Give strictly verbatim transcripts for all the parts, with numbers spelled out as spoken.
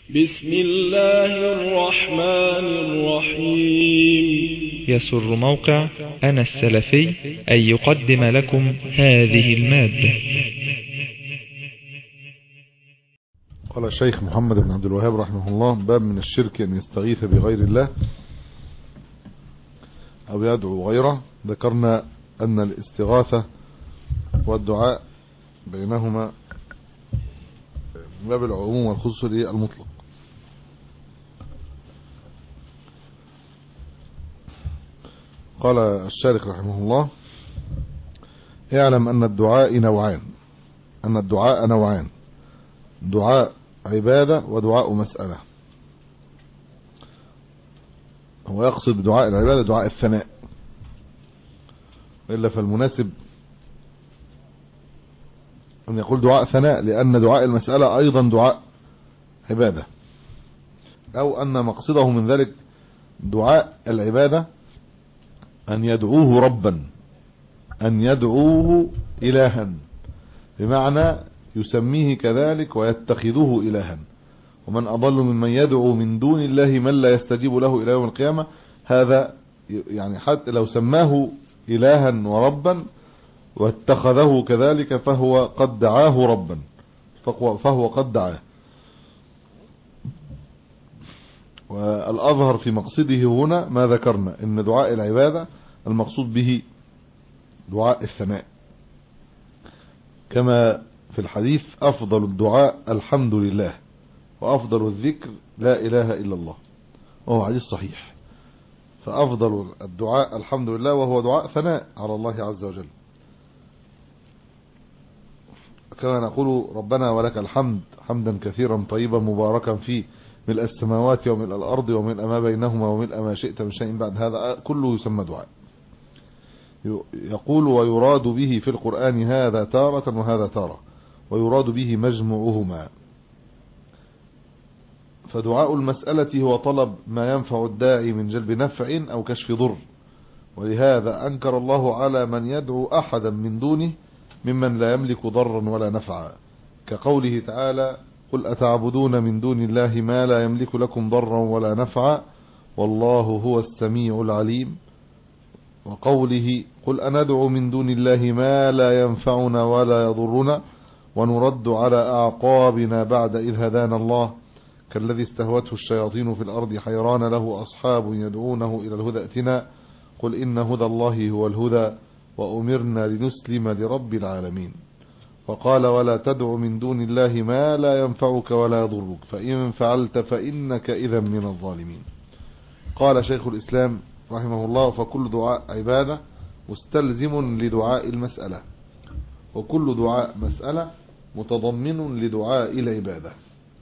بسم الله الرحمن الرحيم. يسر موقع أنا السلفي أن يقدم لكم هذه المادة. قال الشيخ محمد بن عبد الوهاب رحمه الله: باب من الشرك أن يستغيث بغير الله أو يدعو غيره. ذكرنا أن الاستغاثة والدعاء بينهما باب العموم والخصوص المطلق. قال الشارح رحمه الله: اعلم أن الدعاء نوعان أن الدعاء نوعان دعاء عبادة ودعاء مسألة. هو يقصد بدعاء العبادة دعاء الثناء، إلا فالمناسب أن يقول دعاء ثناء، لأن دعاء المسألة أيضا دعاء عبادة، أو أن مقصده من ذلك دعاء العبادة أن يدعوه ربا، أن يدعوه إلها، بمعنى يسميه كذلك ويتخذه إلها. ومن أضل ممن يدعو من دون الله من لا يستجيب له إلى يوم القيامة. هذا يعني حتى لو سماه إلها وربا واتخذه كذلك فهو قد دعاه ربا، فهو قد دعاه. والأظهر في مقصده هنا ما ذكرنا، إن دعاء العبادة المقصود به دعاء الثناء، كما في الحديث: أفضل الدعاء الحمد لله، وأفضل الذكر لا إله إلا الله، وهو حديث صحيح. فأفضل الدعاء الحمد لله، وهو دعاء ثناء على الله عز وجل، كما نقول: ربنا ولك الحمد حمدا كثيرا طيبا مباركا فيه، ملء السماوات وملء الأرض وملء ما بينهما وملء ما شئت من شيء بعد. هذا كله يسمى دعاء. يقول: ويراد به في القرآن هذا تارة وهذا تارة، ويراد به مجموعهما. فدعاء المسألة هو طلب ما ينفع الداعي من جلب نفع أو كشف ضر، ولهذا أنكر الله على من يدعو أحدا من دونه ممن لا يملك ضرا ولا نفعا، كقوله تعالى: قل أتعبدون من دون الله ما لا يملك لكم ضرا ولا نفعا والله هو السميع العليم. وقوله: قل أندعو من دون الله ما لا ينفعنا ولا يضرنا ونرد على أعقابنا بعد إذ هدانا الله، كالذي استهوته الشياطين في الأرض حيران له أصحاب يدعونه إلى الهدى ائتنا قل إن هدى الله هو الهدى وأمرنا لنسلم لرب العالمين. وقال: ولا تدع من دون الله ما لا ينفعك ولا يضرك فإن فعلت فإنك إذا من الظالمين. قال شيخ الإسلام رحمه الله: فكل دعاء عبادة مستلزم لدعاء المسألة، وكل دعاء مسألة متضمن لدعاء العبادة.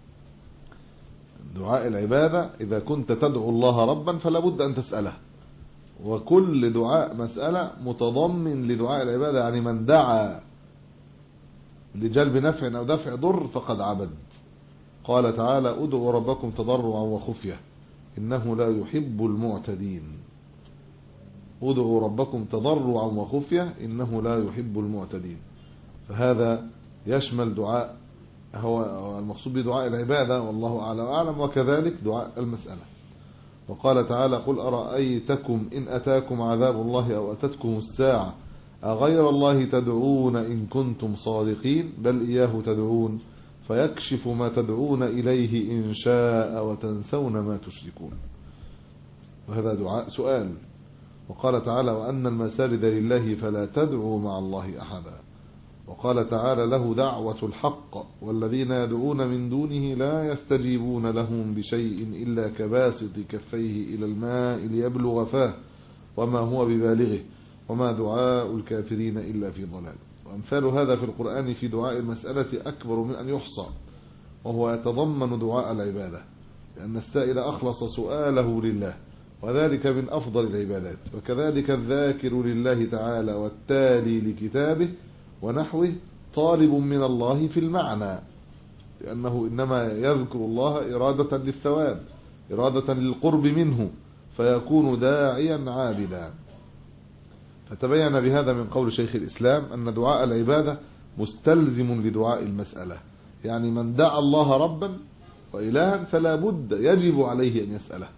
دعاء العبادة إذا كنت تدعو الله ربا فلا بد أن تسأله، وكل دعاء مسألة متضمن لدعاء العبادة، يعني من دعا لجلب نفع أو دفع ضر فقد عبد. قال تعالى: ادعوا ربكم تضرعا وخفية إنه لا يحب المعتدين. ادعوا ربكم تضرعا وخفية إنه لا يحب المعتدين. فهذا يشمل دعاء، هو المقصود بدعاء العبادة والله أعلم وأعلم، وكذلك دعاء المسألة. وقال تعالى: قل أرأيتكم إن أتاكم عذاب الله أو أتتكم الساعة أغير الله تدعون إن كنتم صادقين بل إياه تدعون فيكشف ما تدعون إليه إن شاء وتنسون ما تشركون. وهذا دعاء سؤال. وقال تعالى: وأن المساجد لله فلا تدعوا مع الله أحدا. وقال تعالى: له دعوة الحق والذين يدعون من دونه لا يستجيبون لهم بشيء إلا كباسط كفيه إلى الماء ليبلغ فاه وما هو ببالغه وما دعاء الكافرين إلا في ضلال. وأمثال هذا في القرآن في دعاء المسألة أكبر من أن يحصى، وهو يتضمن دعاء العبادة، لأن السائل أخلص سؤاله لله، وذلك من أفضل العبادات. وكذلك الذاكر لله تعالى والتالي لكتابه ونحوه طالب من الله في المعنى، لأنه إنما يذكر الله إرادة للثواب، إرادة للقرب منه، فيكون داعيا عابدا. فتبين بهذا من قول شيخ الإسلام أن دعاء العبادة مستلزم لدعاء المسألة، يعني من دعا الله ربا وإلها فلا بد يجب عليه أن يسأله.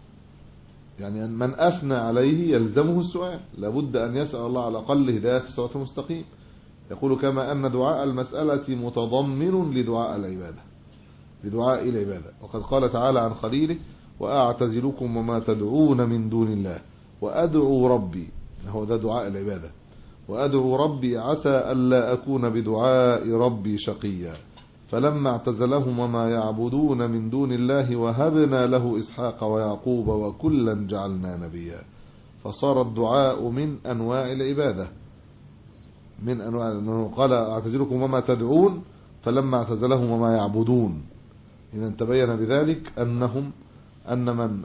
يعني من أثنى عليه يلزمه السؤال، لا بد أن يسأل الله على الأقل هداية الصراط المستقيم. يقول كما أن دعاء المسألة متضمن لدعاء العبادة لدعاء العبادة وقد قال تعالى عن خليله وأعتزلكم وما تدعون من دون الله وأدعو ربي، هو ده دعاء العبادة، وأدعو ربي عسى ألا أكون بدعاء ربي شقيا، فلما اعتزلهم وما يعبدون من دون الله وهبنا له إسحاق ويعقوب وكلا جعلنا نبيا. فصار الدعاء من أنواع العبادة، من أنواع، أنه قال اعتزلكم وما تدعون فلما اعتزلهم وما يعبدون، إذا تبين بذلك أنهم أن من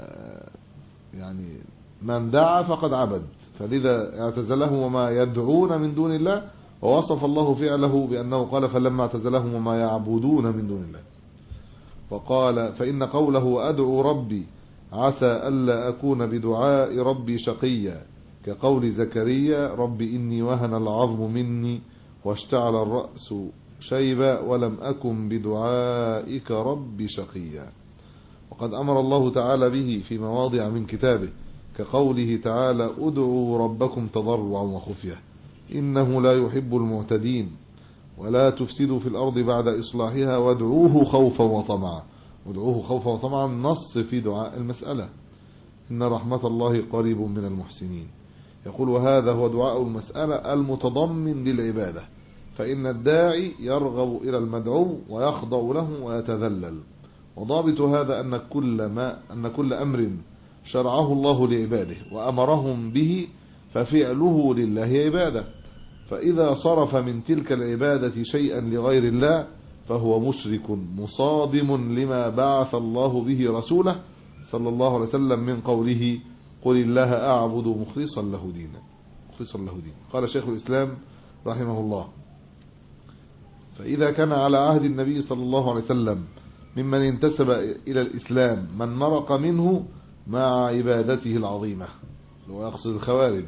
يعني من دعا فقد عبد، فلذا اعتزلهم وما يدعون من دون الله، ووصف الله فعله بأنه قال فلما اعتزلهم وما يعبدون من دون الله. وقال فإن قوله وأدعو ربي عسى ألا أكون بدعاء ربي شقيا كقول زكريا ربي إني وهن العظم مني واشتعل الرأس شيبا ولم أكن بدعائك ربي شقيا. وقد أمر الله تعالى به في مواضع من كتابه كقوله تعالى ادعوا ربكم تضرعا وخفية إنه لا يحب المعتدين ولا تفسدوا في الأرض بعد إصلاحها وادعوه خوفا وطمعا. ادعوه خوفا وطمعا نص في دعاء المسألة إن رحمة الله قريب من المحسنين. يقول وهذا هو دعاء المسألة المتضمن للعبادة، فإن الداعي يرغب إلى المدعو ويخضع له ويتذلل. وضابط هذا أن كل ما أن كل أمر شرعه الله لعباده وأمرهم به ففعله لله عبادة، فإذا صرف من تلك العبادة شيئا لغير الله فهو مشرك مصادم لما بعث الله به رسوله صلى الله عليه وسلم من قوله قل الله أعبد مخلصا له دينا مخلصا له دينا. قال شيخ الإسلام رحمه الله فإذا كان على عهد النبي صلى الله عليه وسلم ممن انتسب إلى الإسلام من مرق منه مع عبادته العظيمة، لو يقصد الخوارج،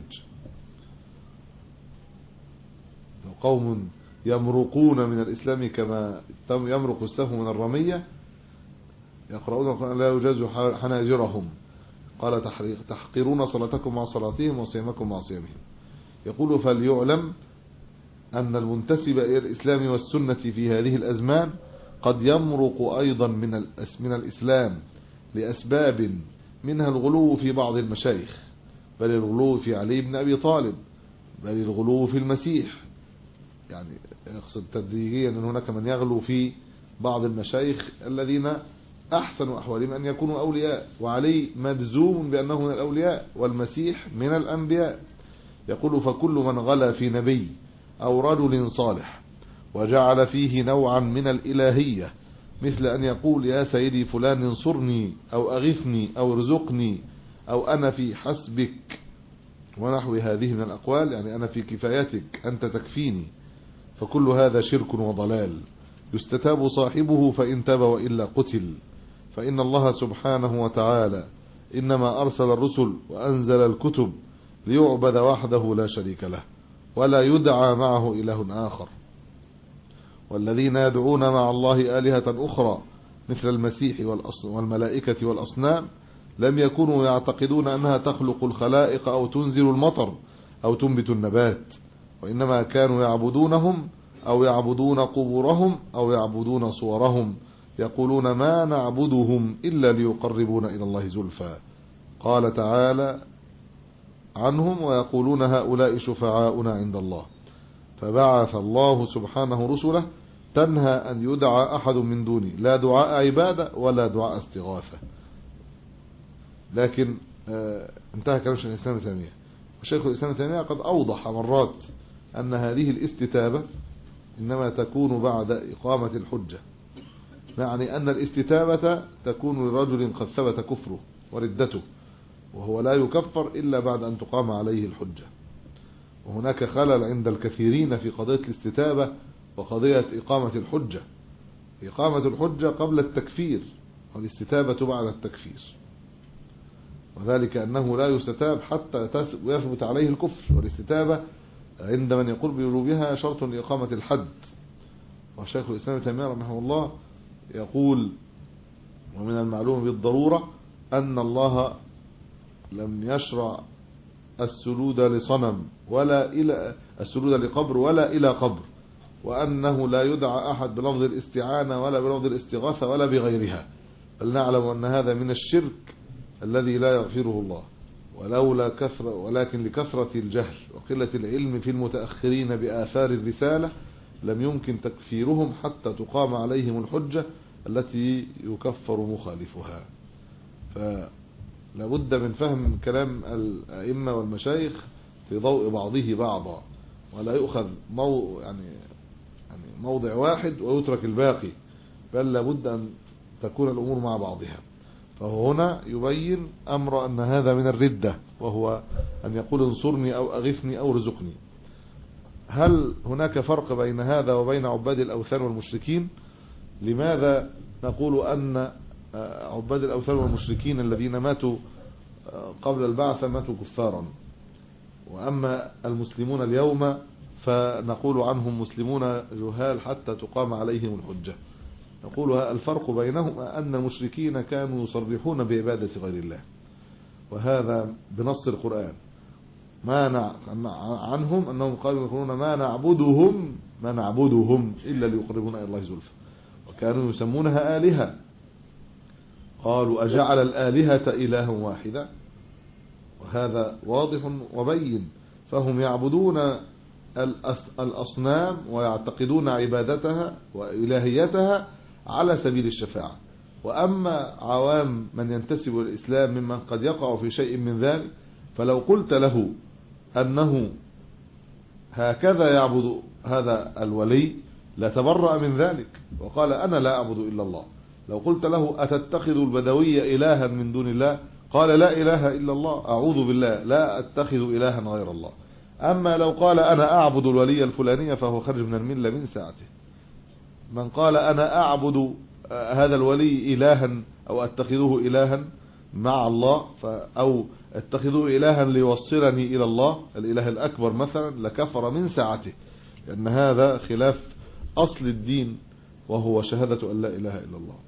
قوم يمرقون من الإسلام كما يمرق السهم من الرمية يقرؤون القرآن لا يجاز حناجرهم، قال تحقرون صلاتكم مع صلاتهم وصيامكم مع صيامهم. يقول فليعلم أن المنتسب إلى الإسلام والسنة في هذه الأزمان قد يمرق أيضا من من الإسلام لأسباب منها الغلو في بعض المشايخ، بل الغلو في علي بن أبي طالب، بل الغلو في المسيح. يعني يقصد تدريجيا أن هناك من يغلو في بعض المشايخ الذين أحسن أحوالهم أن يكونوا أولياء، وعلي مجزوم بأنه من الأولياء والمسيح من الأنبياء. يقول فكل من غلا في نبي أو رجل صالح وجعل فيه نوعا من الإلهية مثل أن يقول يا سيدي فلان انصرني أو أغثني أو ارزقني أو أنا في حسبك ونحو هذه من الأقوال، يعني أنا في كفايتك أنت تكفيني، فكل هذا شرك وضلال يستتاب صاحبه فإن تاب وإلا قتل. فإن الله سبحانه وتعالى إنما أرسل الرسل وأنزل الكتب ليعبد وحده لا شريك له ولا يدعى معه إله آخر، والذين يدعون مع الله آلهة أخرى مثل المسيح والملائكة والأصنام لم يكونوا يعتقدون أنها تخلق الخلائق أو تنزل المطر أو تنبت النبات، وإنما كانوا يعبدونهم أو يعبدون قبورهم أو يعبدون صورهم يقولون ما نعبدهم إلا ليقربونا إلى الله زلفى. قال تعالى عنهم ويقولون هؤلاء شفعاؤنا عند الله. فبعث الله سبحانه رسله تنهى أن يدعى أحد من دونه، لا دعاء عبادة ولا دعاء استغاثة. لكن انتهى كلام شيخ الإسلام ابن تيمية، وشيخ الإسلام ابن تيمية قد أوضح مرات أن هذه الاستتابة إنما تكون بعد إقامة الحجة، يعني أن الاستتابة تكون لرجل قد ثبت كفره وردته، وهو لا يكفر إلا بعد أن تقام عليه الحجة. وهناك خلل عند الكثيرين في قضية الاستتابة وقضية إقامة الحجة. إقامة الحجة قبل التكفير والاستتابة بعد التكفير، وذلك أنه لا يستتاب حتى يثبت عليه الكفر، والاستتابة عند من يقول بوجوبها شرط لإقامة الحد. وشيخ الإسلام ابن تيمية رحمه الله يقول المعلوم بالضرورة أن الله لم يشرع السجود لصنم ولا إلى السجود لقبر ولا إلى قبر، وأنه لا يدعى أحد بلفظ الاستعانة ولا بلفظ الاستغاثة ولا بغيرها، بل نعلم أن هذا من الشرك الذي لا يغفره الله، ولولا كثرة ولكن لكثرة الجهل وقلة العلم في المتأخرين بآثار الرسالة لم يمكن تكفيرهم حتى تقام عليهم الحجة التي يكفر مخالفها. فلا بد من فهم كلام الأئمة والمشايخ في ضوء بعضه بعضا، ولا يؤخذ مو يعني يعني موضع واحد ويترك الباقي، بل لابد أن تكون الأمور مع بعضها. فهو هنا يبين أمر أن هذا من الردة، وهو أن يقول انصرني أو أغثني أو رزقني. هل هناك فرق بين هذا وبين عباد الأوثان والمشركين؟ لماذا نقول أن عباد الأوثان والمشركين الذين ماتوا قبل البعث ماتوا كفارا، وأما المسلمون اليوم فنقول عنهم مسلمون جهال حتى تقام عليهم الحجة؟ نقول الفرق بينهما أن المشركين كانوا يصرحون بعبادة غير الله، وهذا بنص القرآن. ما عنهم أنهم قالوا يقولون ما نعبدهم ما نعبدهم إلا ليقربونا إلى الله زلفى، وكانوا يسمونها آلهة. قالوا أجعل الآلهة إلها واحدا، وهذا واضح وبين. فهم يعبدون الأصنام ويعتقدون عبادتها وإلهيتها على سبيل الشفاعة. وأما عوام من ينتسب للإسلام ممن قد يقع في شيء من ذلك، فلو قلت له أنه هكذا يعبد هذا الولي لتبرأ من ذلك وقال أنا لا أعبد إلا الله. لو قلت له أتتخذ البدوية إلها من دون الله، قال لا إله إلا الله، أعوذ بالله لا أتخذ إلها غير الله. أما لو قال أنا أعبد الولي الفلانية فهو خرج من الملة من ساعته. من قال أنا أعبد هذا الولي إلها أو أتخذه إلها مع الله أو أتخذه إلها ليوصلني إلى الله الإله الأكبر مثلا، لكفر من ساعته، لأن هذا خلاف أصل الدين وهو شهادة أن لا إله إلا الله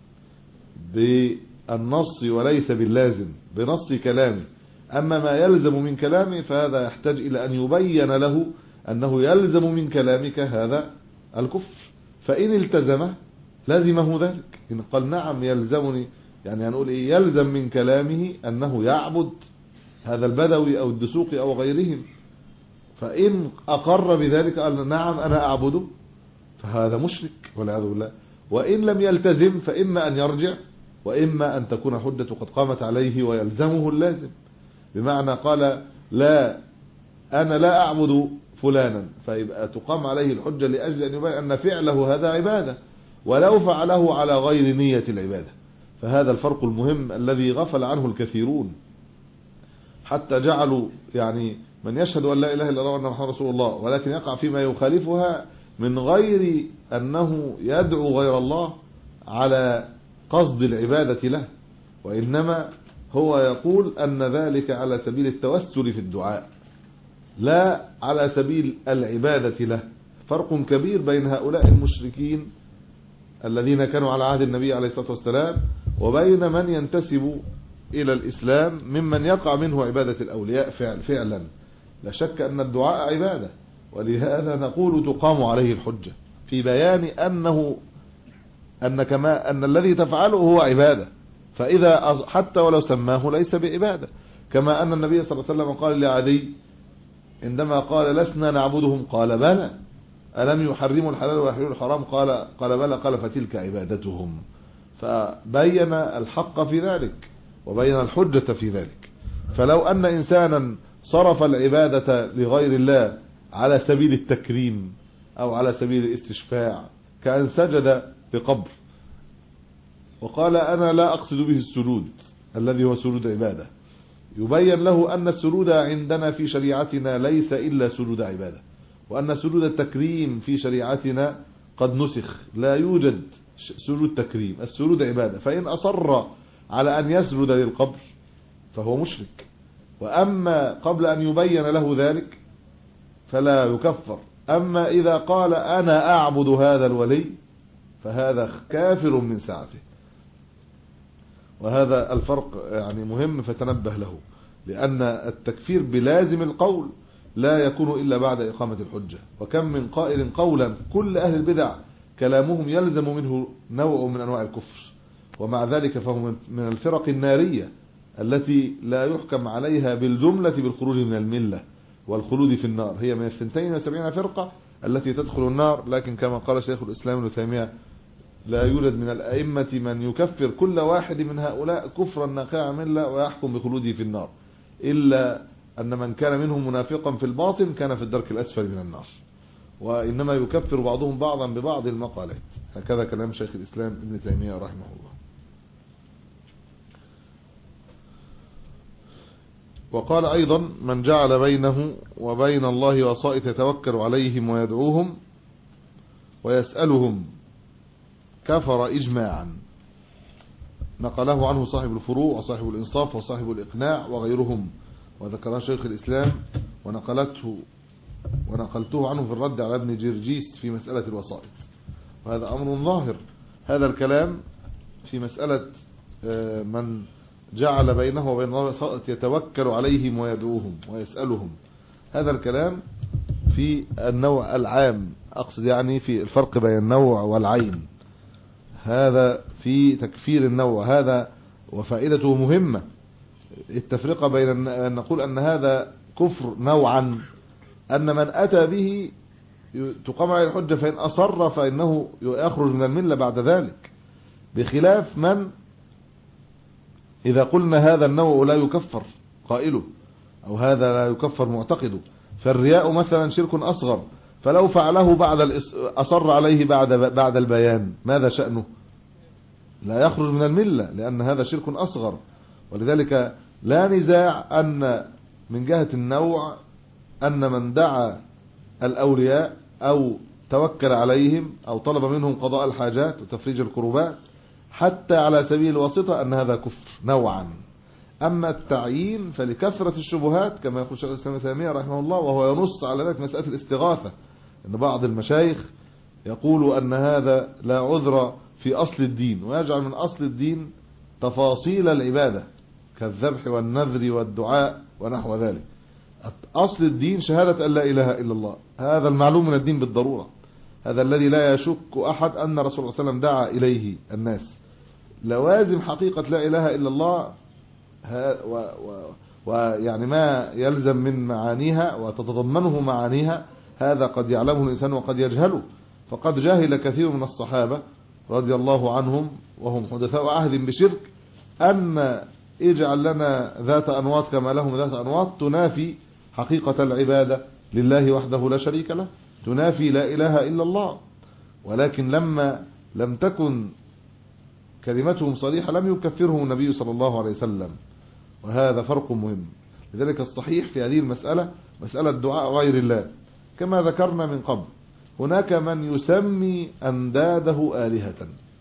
بالنص وليس باللازم، بنص كلامه. أما ما يلزم من كلامه فهذا يحتاج إلى أن يبين له أنه يلزم من كلامك هذا الكفر، فإن التزمه لازمه ذلك. إن قال نعم يلزمني، يعني هنقول إيه؟ يلزم من كلامه أنه يعبد هذا البدوي أو الدسوقي أو غيرهم. فإن أقر بذلك قال نعم أنا أعبده، فهذا مشرك والعياذ بالله. وإن لم يلتزم فإما أن يرجع وإما أن تكون حجة قد قامت عليه ويلزمه اللازم. بمعنى قال لا أنا لا أعبد فلانا، فيبقى تقام عليه الحجة لأجل أن يبين أن فعله هذا عبادة ولو فعله على غير نية العبادة. فهذا الفرق المهم الذي غفل عنه الكثيرون، حتى جعلوا يعني من يشهد أن لا إله إلا الله وأن محمد رسول الله ولكن يقع فيما يخالفها من غير أنه يدعو غير الله على قصد العبادة له، وإنما هو يقول أن ذلك على سبيل التوسل في الدعاء لا على سبيل العبادة له. فرق كبير بين هؤلاء المشركين الذين كانوا على عهد النبي عليه الصلاة والسلام وبين من ينتسب إلى الإسلام ممن يقع منه عبادة الأولياء فعل فعلا. لا شك أن الدعاء عبادة، ولهذا نقول تقام عليه الحجة في بيان أنه أن كما أن الذي تفعله هو عبادة، فإذا حتى ولو سماه ليس بعبادة. كما أن النبي صلى الله عليه وسلم قال لعدي عندما قال لسنا نعبدهم قال بلى، ألم يحرموا الحلال ويحلوا الحرام؟ قال قال بلى، قال فتلك عبادتهم. فبين الحق في ذلك وبين الحجة في ذلك. فلو أن إنسانا صرف العبادة لغير الله على سبيل التكريم أو على سبيل الاستشفاع، كأن سجد بقبر وقال أنا لا أقصد به السجود الذي هو سجود عبادة، يبين له أن السجود عندنا في شريعتنا ليس إلا سجود عبادة، وأن سجود التكريم في شريعتنا قد نسخ، لا يوجد سجود تكريم، السجود عبادة. فإن أصر على أن يسجد للقبر فهو مشرك، وأما قبل أن يبين له ذلك فلا يكفر. أما إذا قال أنا أعبد هذا الولي فهذا كافر من ساعته. وهذا الفرق يعني مهم فتنبه له، لأن التكفير بلازم القول لا يكون إلا بعد إقامة الحجة. وكم من قائل قولا كل أهل البدع كلامهم يلزم منه نوع من أنواع الكفر، ومع ذلك فهم من الفرق النارية التي لا يحكم عليها بالجملة بالخروج من الملة والخلود في النار. هي من اثنتين وسبعين فرقة التي تدخل النار، لكن كما قال شيخ الإسلام ابن تيمية لا يوجد من الأئمة من يكفر كل واحد من هؤلاء كفرا ناقعا ملة ويحكم بخلوده في النار، إلا أن من كان منهم منافقا في الباطن كان في الدرك الأسفل من النار، وإنما يكفر بعضهم بعضا ببعض المقالات. هكذا كلام شيخ الإسلام ابن تيمية رحمه الله. وقال أيضا: من جعل بينه وبين الله وسائط يتوكل عليهم ويدعوهم ويسألهم كفر إجماعا. نقله عنه صاحب الفروع وصاحب الإنصاف وصاحب الإقناع وغيرهم، وذكرها شيخ الإسلام ونقلته ونقلته عنه في الرد على ابن جرجيس في مسألة الوسائط. وهذا أمر ظاهر، هذا الكلام في مسألة من جعل بينه وبين الله وسائط يتوكل عليهم ويدعوهم ويسألهم، هذا الكلام في النوع العام، أقصد يعني في الفرق بين النوع والعين، هذا في تكفير النوع هذا، وفائدته مهمة. التفرقة بين أن نقول أن هذا كفر نوعا، أن من أتى به تقام عليه الحجة فإن أصر فإنه يخرج من الملة بعد ذلك، بخلاف من إذا قلنا هذا النوع لا يكفر قائله أو هذا لا يكفر معتقده. فالرياء مثلا شرك أصغر، فلو فعله بعد أصر عليه بعد بعد البيان ماذا شأنه؟ لا يخرج من الملة، لأن هذا شرك أصغر. ولذلك لا نزاع أن من جهة النوع أن من دعا الأولياء أو توكل عليهم أو طلب منهم قضاء الحاجات وتفريج الكروبات حتى على سبيل الواسطة أن هذا كفر نوعا. أما التعيين فلكثرة الشبهات كما يقول شيخ الإسلام ابن تيمية رحمه الله، وهو ينص على ذلك مسألة الاستغاثة، أن بعض المشايخ يقول أن هذا لا عذر في أصل الدين، ويجعل من أصل الدين تفاصيل العبادة كالذبح والنذر والدعاء ونحو ذلك. أصل الدين شهادة أن لا إله إلا الله، هذا المعلوم من الدين بالضرورة، هذا الذي لا يشك أحد أن رسول الله صلى الله عليه وسلم دعا إليه الناس. لوازم حقيقة لا إله إلا الله ويعني ما يلزم من معانيها وتتضمنه معانيها هذا قد يعلمه الإنسان وقد يجهله. فقد جاهل كثير من الصحابة رضي الله عنهم وهم حدثاء عهد بشرك أن اجعل لنا ذات أنواط كما لهم ذات أنواط تنافي حقيقة العبادة لله وحده لا شريك له، تنافي لا إله إلا الله. ولكن لما لم تكن كلمتهم صريحة لم يكفرهم النبي صلى الله عليه وسلم، وهذا فرق مهم. لذلك الصحيح في هذه المسألة مسألة دعاء غير الله كما ذكرنا من قبل. هناك من يسمي أنداده آلهة،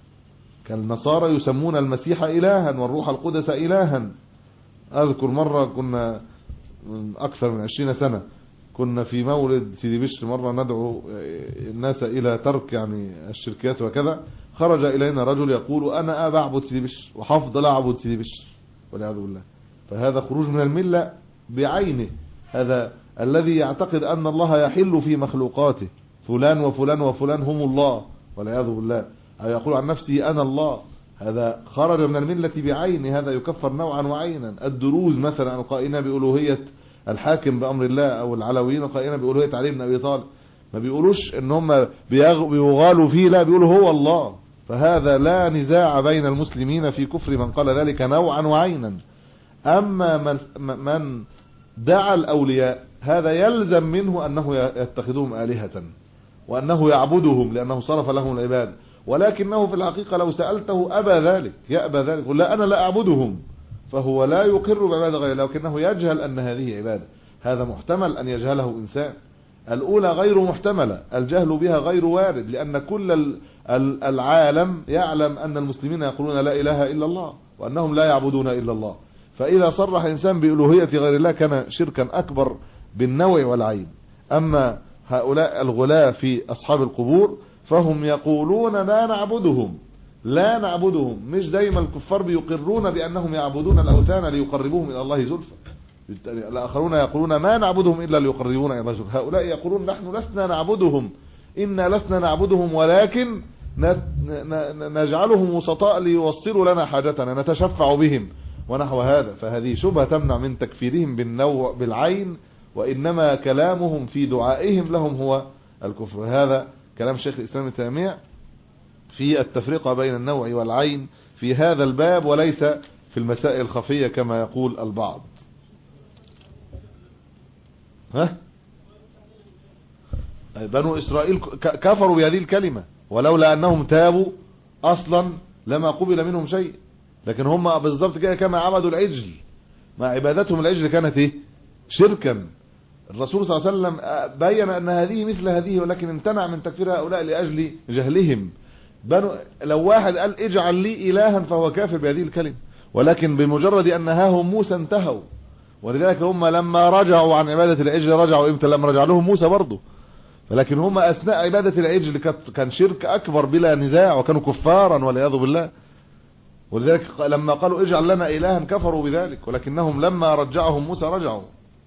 كالنصارى يسمون المسيح إلها والروح القدس إلها. أذكر مرة كنا من أكثر من عشرين سنة كنا في مولد سيدي بشر، مرة ندعو الناس إلى ترك يعني الشركيات وكذا، خرج إلينا رجل يقول أنا أبا أعبد سيدي بشر وحفظ لا أعبد سيدي بشر والعياذ بالله. فهذا خروج من الملة بعينه، هذا الذي يعتقد أن الله يحل في مخلوقاته، فلان وفلان وفلان هم الله والعياذ بالله، أو يقول عن نفسه أنا الله، هذا خرج من الملة بعينه، هذا يكفر نوعا وعينا. الدروز مثلا القائلين بألوهية الحاكم بأمر الله، أو العلويين القائلين بألوهية علي بن أبي طالب، ما بيقولوش ان هم بيغالوا فيه، لا بيقولوا هو الله. فهذا لا نزاع بين المسلمين في كفر من قال ذلك نوعا وعينا. أما من, من دعا الأولياء هذا يلزم منه أنه يتخذهم آلهة وأنه يعبدهم لأنه صرف لهم العباد، ولكنه في الحقيقة لو سألته أبى ذلك، يأبى ذلك، يقول لا أنا لا أعبدهم، فهو لا يقر بعبادة غير الله، لكنه يجهل أن هذه عبادة. هذا محتمل أن يجهله إنسان. الأولى غير محتملة، الجهل بها غير وارد، لأن كل العالم يعلم أن المسلمين يقولون لا إله إلا الله وأنهم لا يعبدون إلا الله. فإذا صرح إنسان بألوهية غير الله كان شركا أكبر بالنوع والعين. أما هؤلاء الغلاة في أصحاب القبور فهم يقولون لا نعبدهم، لا نعبدهم، مش دايما الكفار بيقرون بأنهم يعبدون الأوثان ليقربوهم إلى الله زلفى. الآخرون يقولون ما نعبدهم إلا ليقربونا إلى الله زلفى، هؤلاء يقولون نحن لسنا نعبدهم، إنا لسنا نعبدهم ولكن نجعلهم وسطاء ليوصلوا لنا حاجتنا، نتشفع بهم ونحو هذا. فهذه شبهة تمنع من تكفيرهم بالنوع بالعين، وإنما كلامهم في دعائهم لهم هو الكفر. هذا كلام شيخ الإسلام ابن تيمية في التفرقة بين النوع والعين في هذا الباب، وليس في المسائل الخفية كما يقول البعض. ها بنو إسرائيل كفروا بهذه الكلمة، ولولا أنهم تابوا أصلا لما قبل منهم شيء، لكن هم بالضبط كده كما عبدوا العجل، مع عبادتهم العجل كانت ايه؟ شركا. الرسول صلى الله عليه وسلم بين أن هذه مثل هذه، ولكن امتنع من تكفير هؤلاء لأجل جهلهم. بنو لو واحد قال اجعل لي إلها فهو كافر بهذه الكلمة، ولكن بمجرد أن نهاهم موسى انتهوا. ولذلك هم لما رجعوا عن عبادة العجل رجعوا امتى؟ لما رجع لهم موسى برضه. فلكن هم أثناء عبادة العجل كان شرك أكبر بلا نزاع، وكانوا كفارا والعياذ بالله. ولذلك لما قالوا اجعل لنا إلها كفروا بذلك، ولكنهم لما رجعهم موسى رجعوا.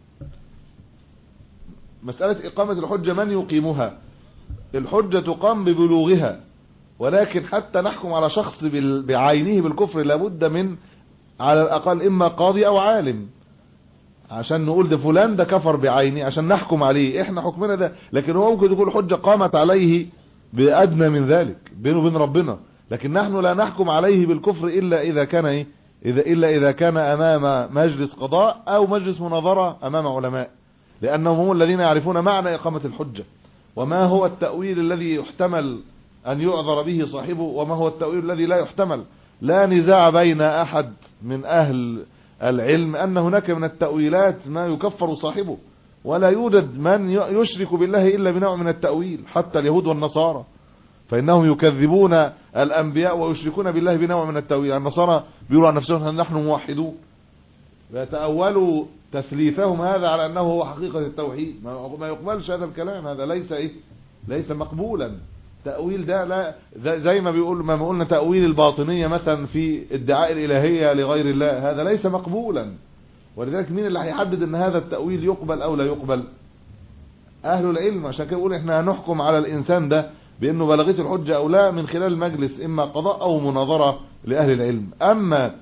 مسألة إقامة الحجة من يقيمها؟ الحجة تقام ببلوغها، ولكن حتى نحكم على شخص بعينه بالكفر لابد من على الأقل إما قاضي أو عالم، عشان نقول ده فلان ده كفر بعينه عشان نحكم عليه، احنا حكمنا ده. لكن هو ممكن تقول حجة قامت عليه بأدنى من ذلك بينه وبين ربنا، لكن نحن لا نحكم عليه بالكفر إلا إذا كان إيه؟ إذا إلا إذا كان أمام مجلس قضاء أو مجلس مناظرة أمام علماء، لأنهم هم الذين يعرفون معنى إقامة الحجة، وما هو التأويل الذي يحتمل أن يعذر به صاحبه، وما هو التأويل الذي لا يحتمل. لا نزاع بين أحد من أهل العلم أن هناك من التأويلات ما يكفر صاحبه، ولا يوجد من يشرك بالله إلا بنوع من التأويل، حتى اليهود والنصارى فإنهم يكذبون الأنبياء ويشركون بالله بنوع من التأويل. النصارى بيقولوا عن نفسهم نحن موحدون، ويتأولوا تثليثهم هذا على أنه هو حقيقة التوحيد. ما يقبلش هذا الكلام، هذا ليس إيه؟ ليس مقبولا. تأويل ده لا، زي ما بيقول ما قلنا تأويل الباطنية مثلا في ادعاء الإلهية لغير الله، هذا ليس مقبولا. ولذلك مين اللي هيحدد ان هذا التأويل يقبل او لا يقبل؟ اهل العلم. عشان كده بيقول احنا هنحكم على الانسان ده بانه بلغت الحجة او لا من خلال المجلس، اما قضاء او مناظرة لاهل العلم. اما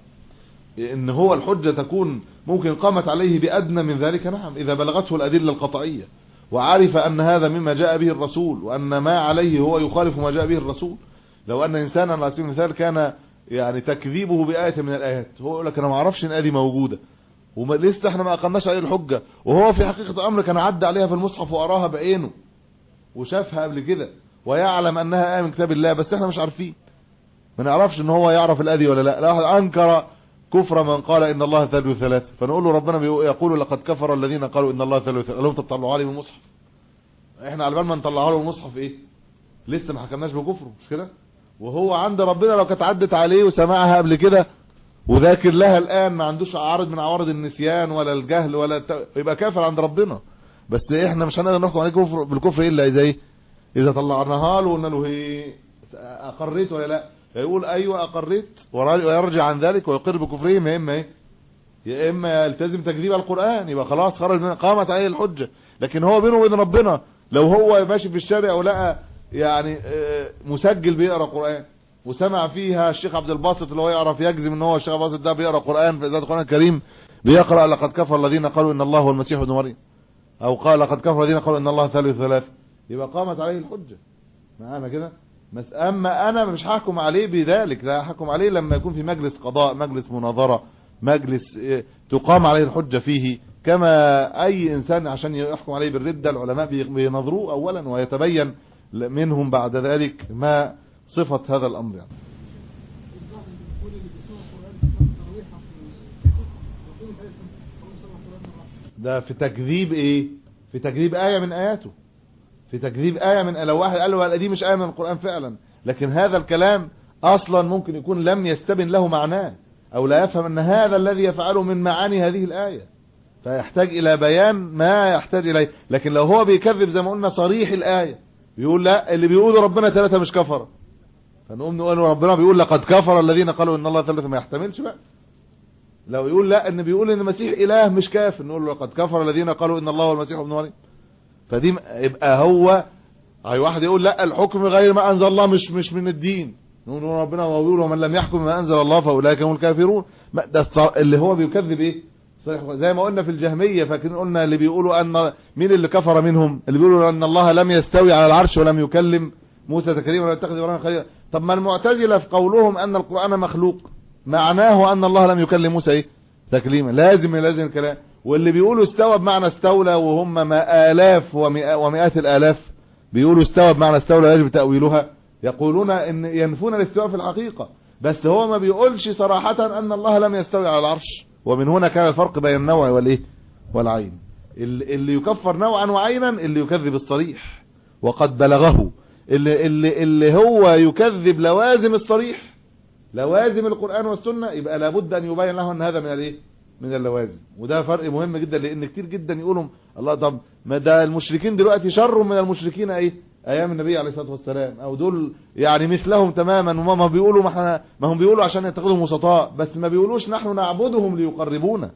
ان هو الحجة تكون ممكن قامت عليه بأدنى من ذلك، نعم، اذا بلغته الادلة القطعية وعرف ان هذا مما جاء به الرسول، وان ما عليه هو يخالف ما جاء به الرسول. لو ان انسانا على سبيل المثال كان يعني تكذيبه بآية من الآيات، هو يقول لك انا ما اعرفش ان ادي موجودة ولسه احنا ما اقمناش عليه الحجة، وهو في حقيقة الامر كان عدى عليها في المصحف وقراها بعينه وشافها قبل كده ويعلم انها آية من كتاب الله، بس احنا مش عارفين، ما نعرفش ان هو يعرف الادي ولا لا. لا واحد انكر كفر من قال ان الله ثالث ثلاثة، فنقول له ربنا يقول لقد كفر الذين قالوا ان الله ثالث ثلاثة، لو تطلعوا عليه من المصحف. احنا على بال ما نطلعوا له من المصحف ايه؟ لسه ما حكمناش بكفره، مش كده؟ وهو عند ربنا لو كانت عدت عليه وسمعها قبل كده وذاكر لها الآن، ما عندوش عارض من عوارض النسيان ولا الجهل ولا الت... يبقى كافر عند ربنا. بس احنا مش هنقدر نحكم عليه كفر بالكفر الا اذا ايه؟ اذا طلعناها له وقلنا له هي اقريت ولا لا، يقول ايوه اقريت ويرجع عن ذلك ويقر بكفرهم، يا اما ايه؟ يا اما يلتزم تكذيب القرآن، يبقى خلاص خرج من قامت عليه الحجة. لكن هو بينه وبين ربنا لو هو ماشي في الشارع ولقى يعني مسجل بيقرا قرآن وسمع فيها الشيخ عبد الباسط اللي هو يعرف يجزم ان هو الشيخ عبد الباسط ده بيقرا قرآن في ذات القرآن الكريم، بيقرا لقد كفر الذين قالوا ان الله هو المسيح ابن مريم، او قال لقد كفر الذين قالوا ان الله ثالث ثلاثة، يبقى قامت عليه الحجة معانا كده. اما انا مش هحكم عليه بذلك، لا هحكم عليه لما يكون في مجلس قضاء، مجلس مناظرة، مجلس تقام عليه الحجة فيه، كما اي انسان عشان يحكم عليه بالردة العلماء بينظروه اولا ويتبين منهم بعد ذلك ما صفة هذا الامر. يعني ده في تكذيب ايه؟ في تكذيب آية من آياته، في تكذيب آية من، لو واحد قال له دي مش آية من القرآن فعلا، لكن هذا الكلام اصلا ممكن يكون لم يستبن له معناه او لا يفهم ان هذا الذي يفعله من معاني هذه الآية، فيحتاج الى بيان ما يحتاج اليه. لكن لو هو بيكذب زي ما قلنا صريح الآية، بيقول لا اللي بيقولوا ربنا ثلاثة مش كفر، فنقوم نقول ربنا بيقول لقد كفر الذين قالوا ان الله ثالث، ما يحتملش بقى. لو يقول لا ان بيقول ان المسيح اله مش كافر، نقول له لقد كفر الذين قالوا ان الله هو المسيح ابن مريم. فدي يبقى هو اي واحد يقول لا الحكم غير ما انزل الله مش مش من الدين، نقول ربنا ويقول ومن لم يحكم ما انزل الله فاولئك هم الكافرون. ده اللي هو بيكذب ايه صحيح، زي ما قلنا في الجهميه. فاكرين قلنا اللي بيقولوا ان مين اللي كفر منهم؟ اللي بيقولوا ان الله لم يستوي على العرش ولم يكلم موسى تكليما ولا يتخذ ابراهيم خليلا. طب ما المعتزله في قولهم ان القران مخلوق معناه ان الله لم يكلم موسى ايه تكليما، لازم لازم الكلام. واللي بيقولوا استوى بمعنى استولى وهم ما آلاف ومئات الآلاف بيقولوا استوى بمعنى استولى يجب تأويلها، يقولون ان ينفون الاستواء في الحقيقة، بس هو ما بيقولش صراحة ان الله لم يستوي على العرش. ومن هنا كان الفرق بين النوع والايه والعين. اللي يكفر نوعا وعينا اللي يكذب الصريح وقد بلغه، اللي, اللي, اللي هو يكذب لوازم الصريح لوازم القرآن والسنة، يبقى لابد ان يبين له ان هذا من الايه من اللوازم. وده فرق مهم جدا، لان كتير جدا يقولوا الله طب ما ده المشركين دلوقتي شر من المشركين ايه ايام النبي عليه الصلاه والسلام، او دول يعني مثلهم تماما. وما ما بيقولوا ما احنا ما هم بيقولوا عشان يتخذهم وسطاء، بس ما بيقولوش نحن نعبدهم ليقربونا.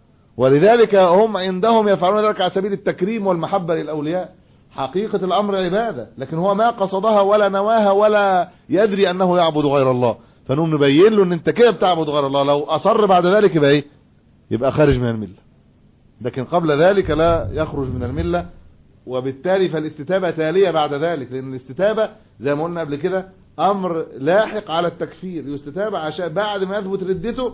ولذلك هم عندهم يفعلون ذلك على سبيل التكريم والمحبه للاولياء. حقيقه الامر عباده، لكن هو ما قصدها ولا نواها ولا يدري انه يعبد غير الله. فنقوم نبين له ان انت كده بتعبد غير الله، لو اصر بعد ذلك يبقى ايه يبقى خارج من المله، لكن قبل ذلك لا يخرج من المله. وبالتالي فالاستتابه تاليه بعد ذلك، لان الاستتابه زي ما قلنا قبل كده امر لاحق على التكفير. يستتاب عشان بعد ما يثبت ردته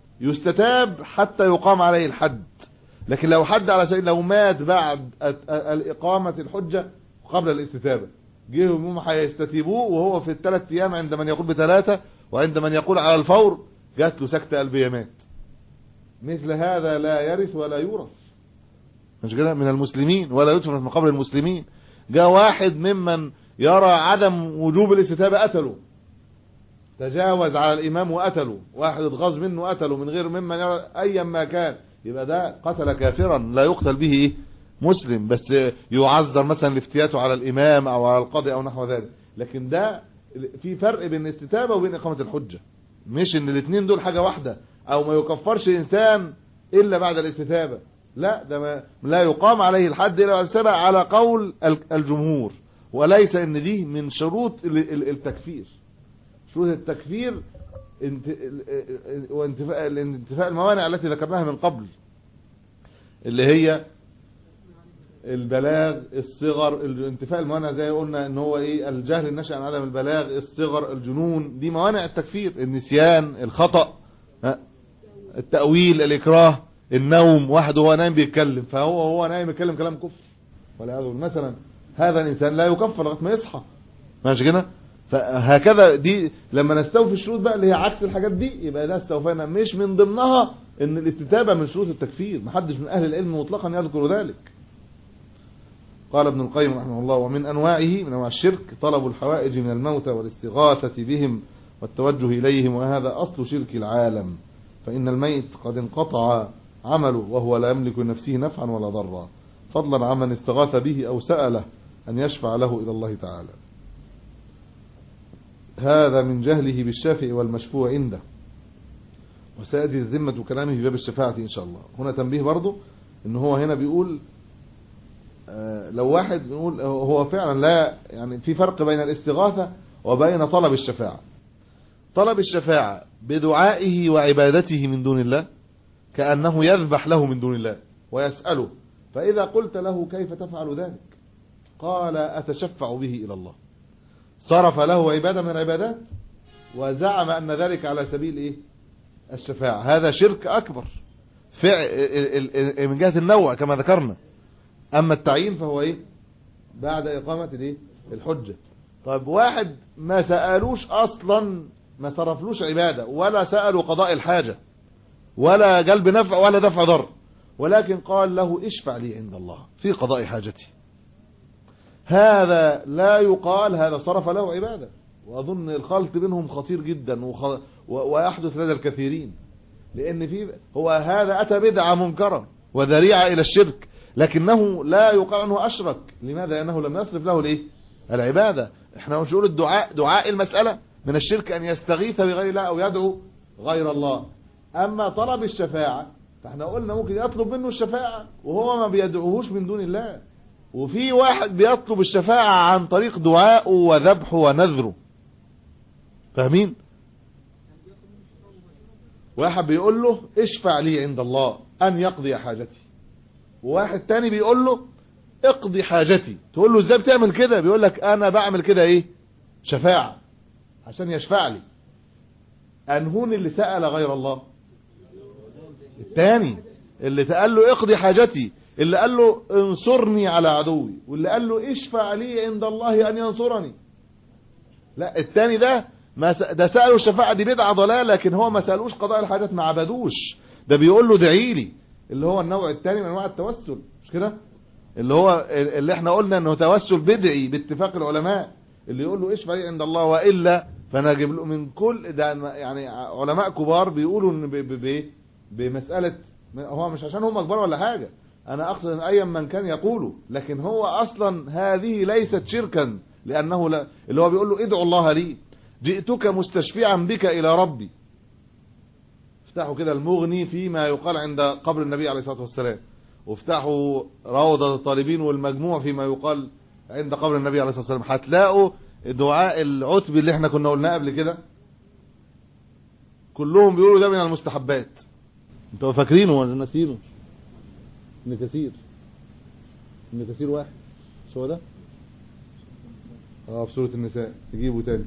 يستتاب حتى يقام عليه الحد. لكن لو حد على سبيل لو مات بعد الاقامه الحجه قبل الاستتابه، جيهم هم هيستتيبوه وهو في الثلاث ايام عند من يقول بثلاثه وعند من يقول على الفور جات له سكته قلبيه مات. مثل هذا لا يرث ولا يورث، مش كده من المسلمين، ولا يدفن من قبر المسلمين. جاء واحد ممن يرى عدم وجوب الاستتابه قتله، تجاوز على الامام وقتله، واحد اتغاظ منه وقتله من غير ممن يرى ايا ما كان، يبقى ده قتل كافرا لا يقتل به ايه مسلم، بس يعذر مثلا لافتياته على الامام او على القاضي او نحو ذلك. لكن ده في فرق بين الاستتابه وبين اقامه الحجه، مش ان الاثنين دول حاجه واحده، او ما يكفرش انسان الا بعد الاستتابه. لا، ده ما لا يقام عليه الحد الا بعد الاستتابه على قول الجمهور، وليس ان دي من شروط التكفير. شروط التكفير وانتفاء الانتفاء الموانع التي ذكرناها من قبل، اللي هي البلاغ، الصغر، انتفاء الموانع زي قلنا ان هو ايه الجهل الناشئ عن عدم البلاغ، الصغر، الجنون، دي موانع التكفير. النسيان، الخطأ، التأويل، الإكراه، النوم، واحد هو نايم بيتكلم فهو هو نايم يتكلم كلام كفر ولا يعذر مثلا، هذا الإنسان لا يكفر لغايه ما يصحى، ماشي كده. فهكذا دي لما نستوفي الشروط بقى اللي هي عكس الحاجات دي يبقى ده استوفينا. مش من ضمنها ان الاستتابة من شروط التكفير، محدش من اهل العلم مطلقا يذكر ذلك. قال ابن القيم رحمه الله: ومن انواعه من انواع الشرك طلب الحوائج من الموتى والاستغاثة بهم والتوجه اليهم، وهذا اصل شرك العالم، فان الميت قد انقطع عمله وهو لا يملك لنفسه نفعا ولا ضرا، فضلا عمن استغاث به او سأله ان يشفع له الى الله تعالى. هذا من جهله بالشافع والمشفوع عنده، وسيأتي الذمة كلامه في باب الشفاعة إن شاء الله. هنا تنبيه برضو إن هو هنا بيقول آه لو واحد بيقول هو فعلا لا، يعني في فرق بين الاستغاثة وبين طلب الشفاعة. طلب الشفاعة بدعائه وعبادته من دون الله كأنه يذبح له من دون الله ويسأله، فإذا قلت له كيف تفعل ذلك قال أتشفع به إلى الله، صرف له عبادة من العبادات وزعم أن ذلك على سبيل إيه الشفاعة. هذا شرك أكبر من جهة النوع كما ذكرنا. أما التعيين فهو إيه بعد إقامة الإيه الحجة. طيب واحد ما سألوش أصلا، ما صرفلوش عبادة ولا سألوا قضاء الحاجة ولا جلب نفع ولا دفع ضر، ولكن قال له اشفع لي عند الله في قضاء حاجتي، هذا لا يقال هذا صرف له عبادة. وأظن الخلط بينهم خطير جدا وخ... ويحدث لدى الكثيرين، لأن في هو هذا أتى بدعة منكرة وذريعة إلى الشرك، لكنه لا يقال أنه أشرك. لماذا؟ لأنه لم يصرف له الإيه العبادة. احنا مش نقول الدعاء دعاء المسألة، من الشرك أن يستغيث بغير الله أو يدعو غير الله. أما طلب الشفاعة فاحنا قلنا ممكن يطلب منه الشفاعة وهو ما بيدعوهوش من دون الله، وفي واحد بيطلب الشفاعة عن طريق دعائه وذبحه ونذره. فاهمين؟ واحد بيقول له اشفع لي عند الله أن يقضي حاجتي، وواحد تاني بيقول له اقضي حاجتي. تقول له ازاي بتعمل كده؟ بيقول لك انا بعمل كده ايه؟ شفاعة، عشان يشفع لي. انهون اللي سأل غير الله؟ التاني اللي قال له اقضي حاجتي، اللي قال له انصرني على عدوي، واللي قال له اشفع لي عند الله ان ينصرني. لا، التاني ده ما س... ده سأله الشفاعة، دي بدعة ضلالة، لكن هو ما سألوش قضاء الحاجات، ما عبدوش. ده بيقول له دعي لي، اللي هو النوع الثاني من انواع التوسل، مش كده؟ اللي هو اللي احنا قلنا انه توسل بدعي باتفاق العلماء، اللي يقول له اشفع لي عند الله، والا فانا اجيب له من كل ده. يعني علماء كبار بيقولوا ان بمساله، هو مش عشان هم كبار ولا حاجه، انا اقصد ان ايا من كان يقوله، لكن هو اصلا هذه ليست شركا، لانه لا، اللي هو بيقول له ادعو الله لي، جئتك مستشفعا بك الى ربي. افتحوا كده المغني فيما يقال عند قبر النبي عليه الصلاه والسلام، وافتحوا روضة الطالبين والمجموع فيما يقال عند قبر النبي عليه الصلاة والسلام، هتلاقوا دعاء العتبي اللي احنا كنا قلناه قبل كده، كلهم بيقولوا ده من المستحبات. انتوا فاكرينه ولا ناسينه؟ ابن كثير ابن كثير واحد، مش هو ده؟ اه في سورة النساء، تجيبوا تاني.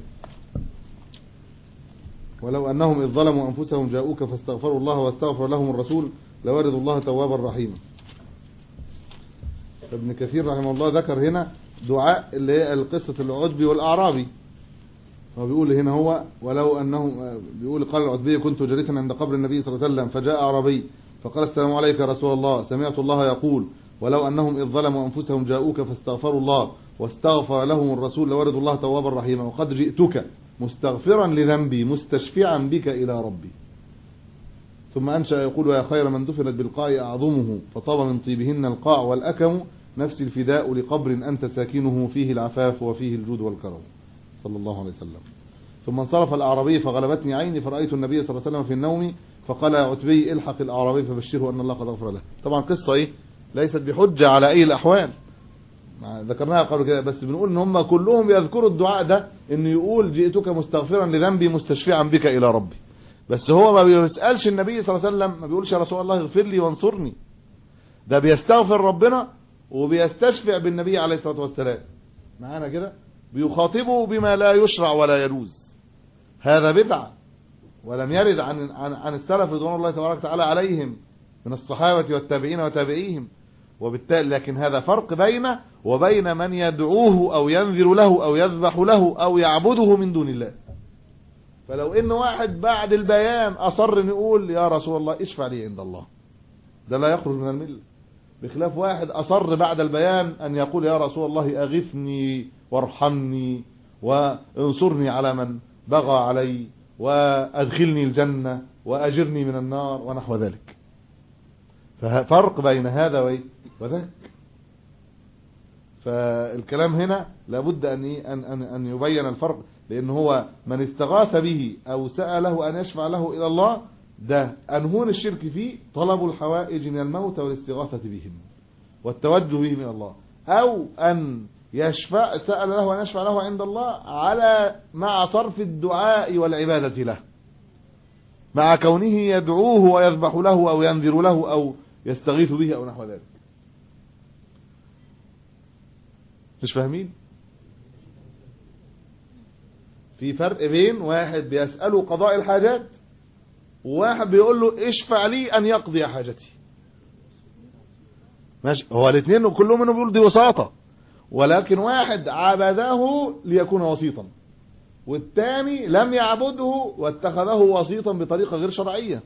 ولو انهم اذ ظلموا انفسهم جاءوك فاستغفروا الله واستغفر لهم الرسول لوجدوا الله توابا رحيما. ابن كثير رحمه الله ذكر هنا دعاء اللي هي القصة العتبي والأعرابي. هو بيقول هنا هو ولو أنهم، بيقول قال العتبي كنت جالسا عند قبر النبي صلى الله عليه وسلم فجاء أعرابي فقال السلام عليك يا رسول الله، سمعت الله يقول ولو أنهم إذ ظلموا أنفسهم جاءوك فاستغفروا الله واستغفر لهم الرسول لوجدوا الله توابا رحيما، وقد جئتك مستغفرا لذنبي مستشفعا بك إلى ربي. ثم أنشأ يقول يا خير من دفنت بالقاع أعظمه فطاب من طيبهن القاع والأكم، نفس الفداء لقبر أنت ساكنه فيه العفاف وفيه الجود والكرم، صلى الله عليه وسلم. ثم انصرف الأعرابي فغلبتني عيني فرأيت النبي صلى الله عليه وسلم في النوم فقال يا عتبي الحق الأعرابي فبشره أن الله قد غفر له. طبعا قصة إيه؟ ليست بحجة على أي الأحوال، ذكرناها قبل كده، بس بنقول ان هم كلهم يذكروا الدعاء ده، انه يقول جئتك مستغفرا لذنبي مستشفعا بك الى ربي. بس هو ما بيسألش النبي صلى الله عليه وسلم، ما بيقولش يا رسول الله اغفر لي وانصرني، ده بيستغفر ربنا وبيستشفع بالنبي عليه الصلاة والسلام. معانا كده بيخاطبه بما لا يشرع ولا يجوز، هذا بدعة ولم يرد عن عن عن السلف رضوان الله تبارك وتعالى عليهم من الصحابة والتابعين وتابعيهم. وبالتالي لكن هذا فرق بينه وبين من يدعوه او ينذر له او يذبح له او يعبده من دون الله. فلو ان واحد بعد البيان اصر ان يقول يا رسول الله اشفع لي عند الله، ده لا يخرج من المله، بخلاف واحد اصر بعد البيان ان يقول يا رسول الله اغثني وارحمني وانصرني على من بغى علي وادخلني الجنة واجرني من النار ونحو ذلك. ففرق بين هذا وذاك. فالكلام هنا لابد ان ان ان يبين الفرق، لان هو من استغاث به او سأله ان يشفع له الى الله، ده انهون الشرك فيه طلب الحوائج من الموت والاستغاثة بهم والتوجه به من الله، او ان يشفع سأل له ان يشفع له عند الله على مع صرف الدعاء والعبادة له، مع كونه يدعوه ويذبح له او ينذر له او يستغيث به او نحو ذلك. مش فاهمين؟ في فرق بين واحد بيسأله قضاء الحاجات وواحد بيقول له اشفع لي ان يقضي حاجتي. ماشي، هو الاثنين كلهم منهم بيقولوا دي وساطة، ولكن واحد عبده ليكون وسيطا، والثاني لم يعبده واتخذه وسيطا بطريقة غير شرعية،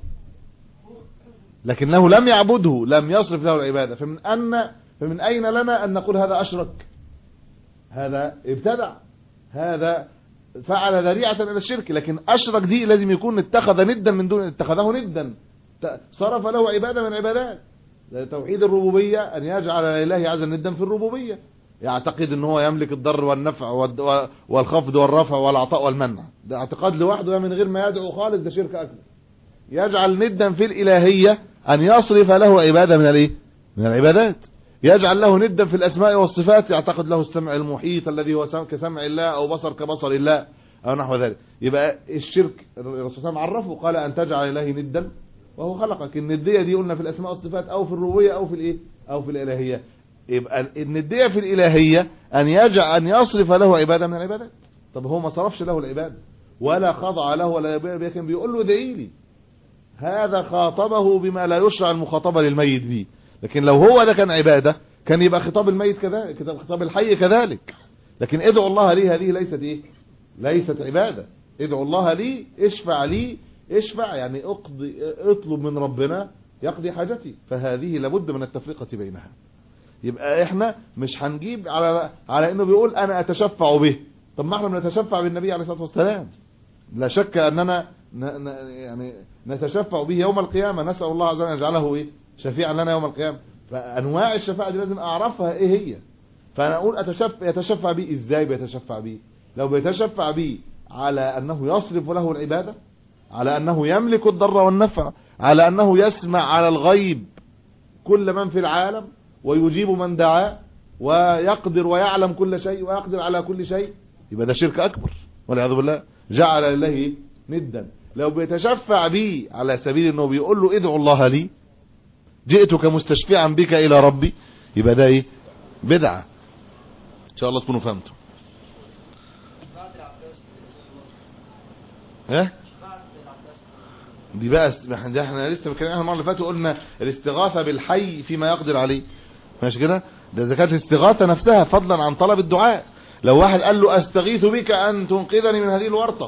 لكنه لم يعبده، لم يصرف له العبادة. فمن أن فمن أين لنا أن نقول هذا أشرك، هذا ابتدع، هذا فعل ذريعة إلى الشرك. لكن أشرك دي لازم يكون اتخذ ندا من دون، اتخذه ندا، صرف له عبادة من عبادات. توحيد الربوبية أن يجعل لله عز وجل ندا في الربوبية، يعتقد ان هو يملك الضر والنفع والخفض والرفع والعطاء والمنع، ده اعتقاد لوحده من غير ما يدعو خالص، ده شرك اكبر. يجعل ندا في الالهية ان يصرف له عبادة من الايه من العبادات، يجعل له ندا في الاسماء والصفات، يعتقد له السمع المحيط الذي هو كسمع الله او بصر كبصر الله او نحو ذلك. يبقى الشرك الرسول صلى الله عليه وسلم عرفه، قال ان تجعل الله ندا وهو خلقك. الندية دي قلنا في الاسماء والصفات او في الربوبية او في الايه او في الالهية. يبقى الندية في الالهية ان يجعل ان يصرف له عبادة من العبادات. طب هو ما صرفش له العبادة ولا خضع له ولا لكن بيقول له ادعي لي، هذا خاطبه بما لا يشرع المخاطبة للميت به. لكن لو هو ده كان عبادة كان يبقى خطاب الميت كذلك، خطاب الحي كذلك. لكن ادعو الله لي هذه ليست ايه ليست عبادة. ادعو الله لي، اشفع لي، اشفع يعني اقضي، اطلب من ربنا يقضي حاجتي، فهذه لابد من التفرقة بينها. يبقى احنا مش هنجيب على على انه بيقول انا اتشفع به. طب ما احنا بنتشفع بالنبي عليه الصلاة والسلام، لا شك اننا ن... ن... يعني نتشفع به يوم القيامة، نسأل الله عز وجل ان يجعله ايه شفيعا لنا يوم القيامة. فانواع الشفاعة دي لازم اعرفها ايه هي. فانا اقول اتشفع يتشفع به ازاي؟ بيتشفع به لو بيتشفع به على انه يصرف له العبادة، على انه يملك الضر والنفع، على انه يسمع على الغيب كل من في العالم ويجيب من دعاه ويقدر ويعلم كل شيء ويقدر على كل شيء، يبقى ده شرك اكبر والعياذ بالله، جعل لله ندا. لو بيتشفع به على سبيل انه بيقول له ادعو الله لي، جئتك مستشفعا بك الى ربي، يبقى ده ايه بدعة. ان شاء الله تكونوا فهمتوا. ها دي بقى احنا لسه بنتكلم عنها المره اللي فاتت وقلنا الاستغاثه بالحي فيما يقدر عليه، ماشي كده؟ ده زكاه الاستغاثه نفسها فضلا عن طلب الدعاء. لو واحد قال له استغيث بك ان تنقذني من هذه الورطه،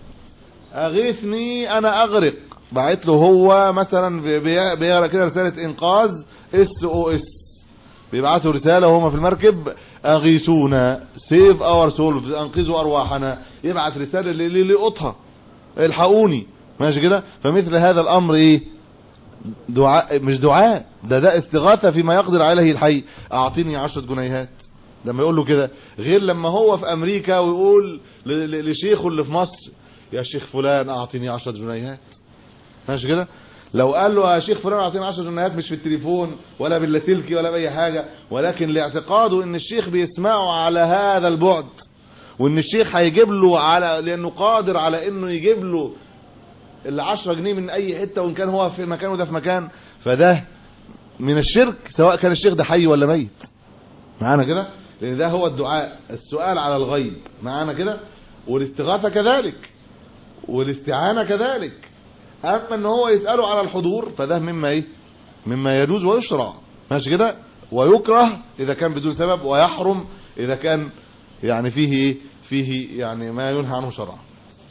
اغيثني انا اغرق، بعت له هو مثلا بيقرا كده رساله انقاذ اس او اس، بيبعتوا رساله وهم في المركب اغيثونا سيف اور سولف انقذوا ارواحنا، يبعت رساله لقطها الحقوني، ماشي كده؟ فمثل هذا الامر ايه دعاء مش دعاء، ده ده استغاثه فيما يقدر عليه الحي. اعطيني عشرة جنيهات لما يقول له كده، غير لما هو في امريكا ويقول لشيخه اللي في مصر يا شيخ فلان اعطيني عشرة جنيهات، ماشي كده؟ لو قال له يا شيخ فلان اعطيني عشرة جنيهات مش في التليفون ولا باللاسلكي ولا باي حاجه، ولكن لاعتقاده ان الشيخ بيسمعه على هذا البعد، وان الشيخ هيجيب له على لانه قادر على انه يجيب له العشرة جنيه من اي حته وان كان هو في مكان وده في مكان، فده من الشرك سواء كان الشيخ ده حي ولا ميت. معانا كده؟ لان ده هو الدعاء، السؤال على الغيب. معانا كده؟ والاستغاثه كذلك والاستعانه كذلك. اما ان هو يساله على الحضور فده مما ايه مما يجوز ويشرع، ماشي كده؟ ويكره اذا كان بدون سبب، ويحرم اذا كان يعني فيه ايه فيه يعني ما ينهى عنه شرعا.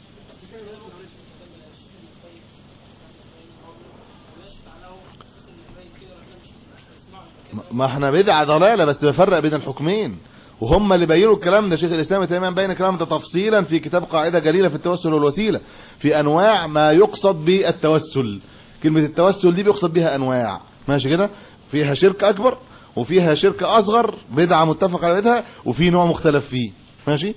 ما احنا بدعة ضلالة، بس بفرق بين الحكمين وهم اللي بينوا الكلام ده. شيخ الاسلام تماما بين الكلام ده تفصيلا في كتاب قاعدة جليلة في التوسل والوسيلة في انواع ما يقصد بالتوسل. كلمة التوسل دي بيقصد بها انواع، ماشي كده؟ فيها شرك اكبر وفيها شرك اصغر، بدعة متفق على بدها، وفي نوع مختلف فيه، ماشي؟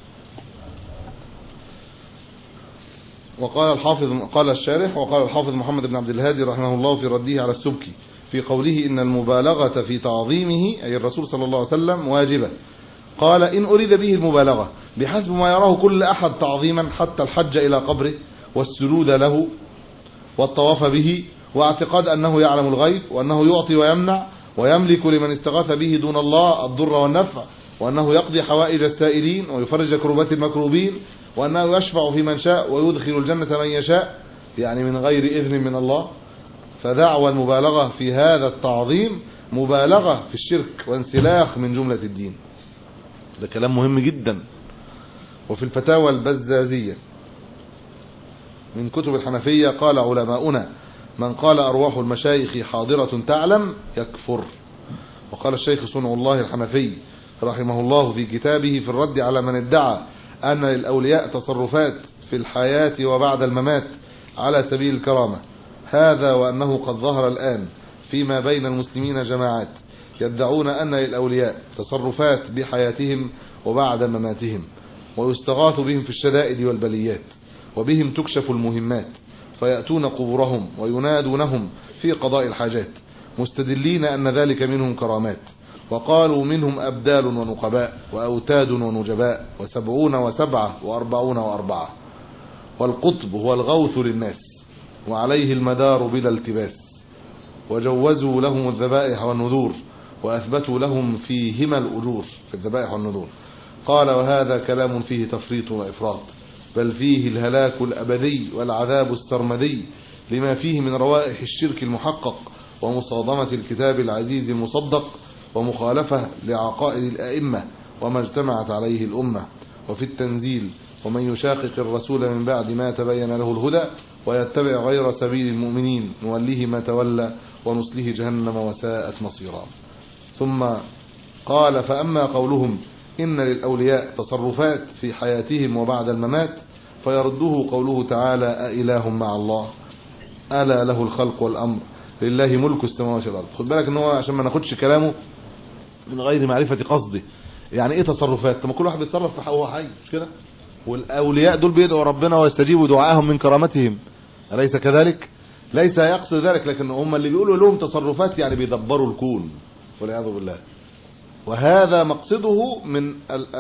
وقال الحافظ قال الشارح وقال الحافظ محمد بن عبد الهادي رحمه الله في رده على السبكي في قوله إن المبالغة في تعظيمه أي الرسول صلى الله عليه وسلم واجبة. قال إن أريد به المبالغة بحسب ما يراه كل أحد تعظيما، حتى الحج إلى قبره والسجود له والطواف به واعتقاد أنه يعلم الغيب وأنه يعطي ويمنع ويملك لمن استغاث به دون الله الضر والنفع، وأنه يقضي حوائج السائلين ويفرج كربات المكروبين، وأنه يشفع في من شاء ويدخل الجنة من يشاء يعني من غير إذن من الله. فدعوى المبالغة في هذا التعظيم مبالغة في الشرك وانسلاخ من جملة الدين. ده كلام مهم جدا. وفي الفتاوى البزازية من كتب الحنفية قال علماؤنا من قال أرواح المشايخ حاضرة تعلم يكفر. وقال الشيخ صنع الله الحنفي رحمه الله في كتابه في الرد على من ادعى أن للأولياء تصرفات في الحياة وبعد الممات على سبيل الكرامة هذا، وأنه قد ظهر الآن فيما بين المسلمين جماعات يدعون أن للأولياء تصرفات بحياتهم وبعد مماتهم، ويستغاث بهم في الشدائد والبليات، وبهم تكشف المهمات، فيأتون قبورهم وينادونهم في قضاء الحاجات، مستدلين أن ذلك منهم كرامات. وقالوا منهم أبدال ونقباء وأوتاد ونجباء وسبعون وسبعة وأربعون وأربعة. والقطب هو الغوث للناس، وعليه المدار بلا التباس. وجوزوا لهم الذبائح والنذور، وأثبتوا لهم فيهما الأجور في الذبائح والنذور. قال: وهذا كلام فيه تفريط وإفراط، بل فيه الهلاك الأبدي والعذاب السرمدي، لما فيه من روائح الشرك المحقق، ومصادمة الكتاب العزيز المصدق، ومخالفة لعقائد الأئمة وما اجتمعت عليه الأمة. وفي التنزيل: ومن يشاقق الرسول من بعد ما تبين له الهدى ويتبع غير سبيل المؤمنين نوليه ما تولى ونصله جهنم وساءت مصيرا. ثم قال: فأما قولهم إن للأولياء تصرفات في حياتهم وبعد الممات، فيرده قوله تعالى: أإله مع الله ألا له الخلق والأمر لله ملك السماوات والأرض. خد بالك ان هو عشان ما ناخدش كلامه من غير معرفة قصده. يعني ايه تصرفات؟ طب كل واحد بيتصرف في هو حي، مش كده؟ والأولياء دول بيدعوا ربنا ويستجيبوا دعائهم من كرامتهم، أليس كذلك؟ ليس يقصد ذلك، لكن هم اللي بيقولوا لهم تصرفات يعني بيدبروا الكون والعياذ بالله. وهذا مقصده من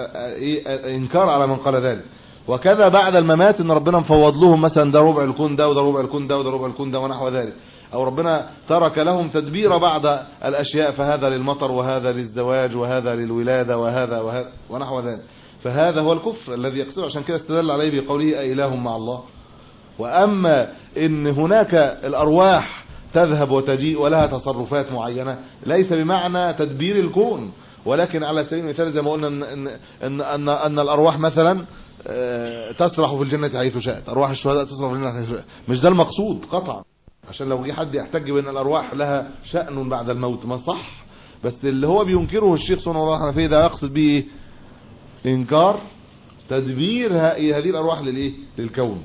الإنكار على من قال ذلك. وكذا بعد الممات ان ربنا مفوض لهم مثلا ده ربع الكون ده وده ربع الكون ده وده ربع الكون ده ونحو ذلك، او ربنا ترك لهم تدبير بعض الاشياء، فهذا للمطر وهذا للزواج وهذا للولادة وهذا وهذا ونحو ذلك. فهذا هو الكفر الذي يقصده، عشان كده استدل عليه بقوله أإله مع الله. واما ان هناك الارواح تذهب وتجيء ولها تصرفات معينة، ليس بمعنى تدبير الكون، ولكن على سبيل المثال زي ما قلنا ان ان ان, أن, أن الارواح مثلا تسرح في الجنة حيث شاءت، ارواح الشهداء تسرح في الجنة حيث شاءت. مش ده المقصود قطعا، عشان لو جه حد يحتج بان الارواح لها شأن بعد الموت ما صح، بس اللي هو بينكره الشيخ صلى الله عليه وسلم ده يقصد به انكار تدبير هذه الارواح للايه للكون.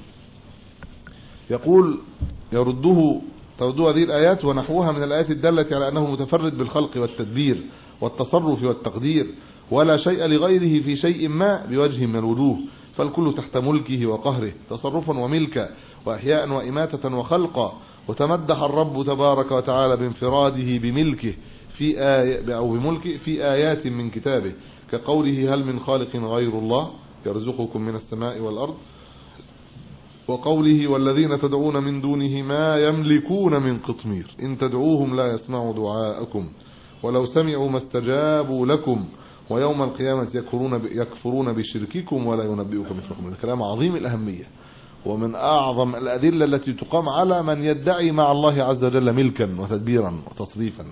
يقول: يرده تردوا هذه الآيات ونحوها من الآيات الدالة على أنه متفرد بالخلق والتدبير والتصرف والتقدير، ولا شيء لغيره في شيء ما بوجه من الوجوه، فالكل تحت ملكه وقهره تصرفا وملكا وإحياء وإماتة وخلقا. وتمدح الرب تبارك وتعالى بانفراده بملكه في آية أو بملكه في آيات من كتابه، كقوله: هل من خالق غير الله يرزقكم من السماء والأرض، وقوله: والذين تدعون من دونه ما يملكون من قطمير إن تدعوهم لا يسمعوا دعاءكم ولو سمعوا ما استجابوا لكم ويوم القيامة يكفرون يكفرون بشرككم ولا ينبئكم مثلكم. هذا كلام عظيم الأهمية، ومن أعظم الأدلة التي تقام على من يدعي مع الله عز وجل ملكا وتدبيرا وتصريفا.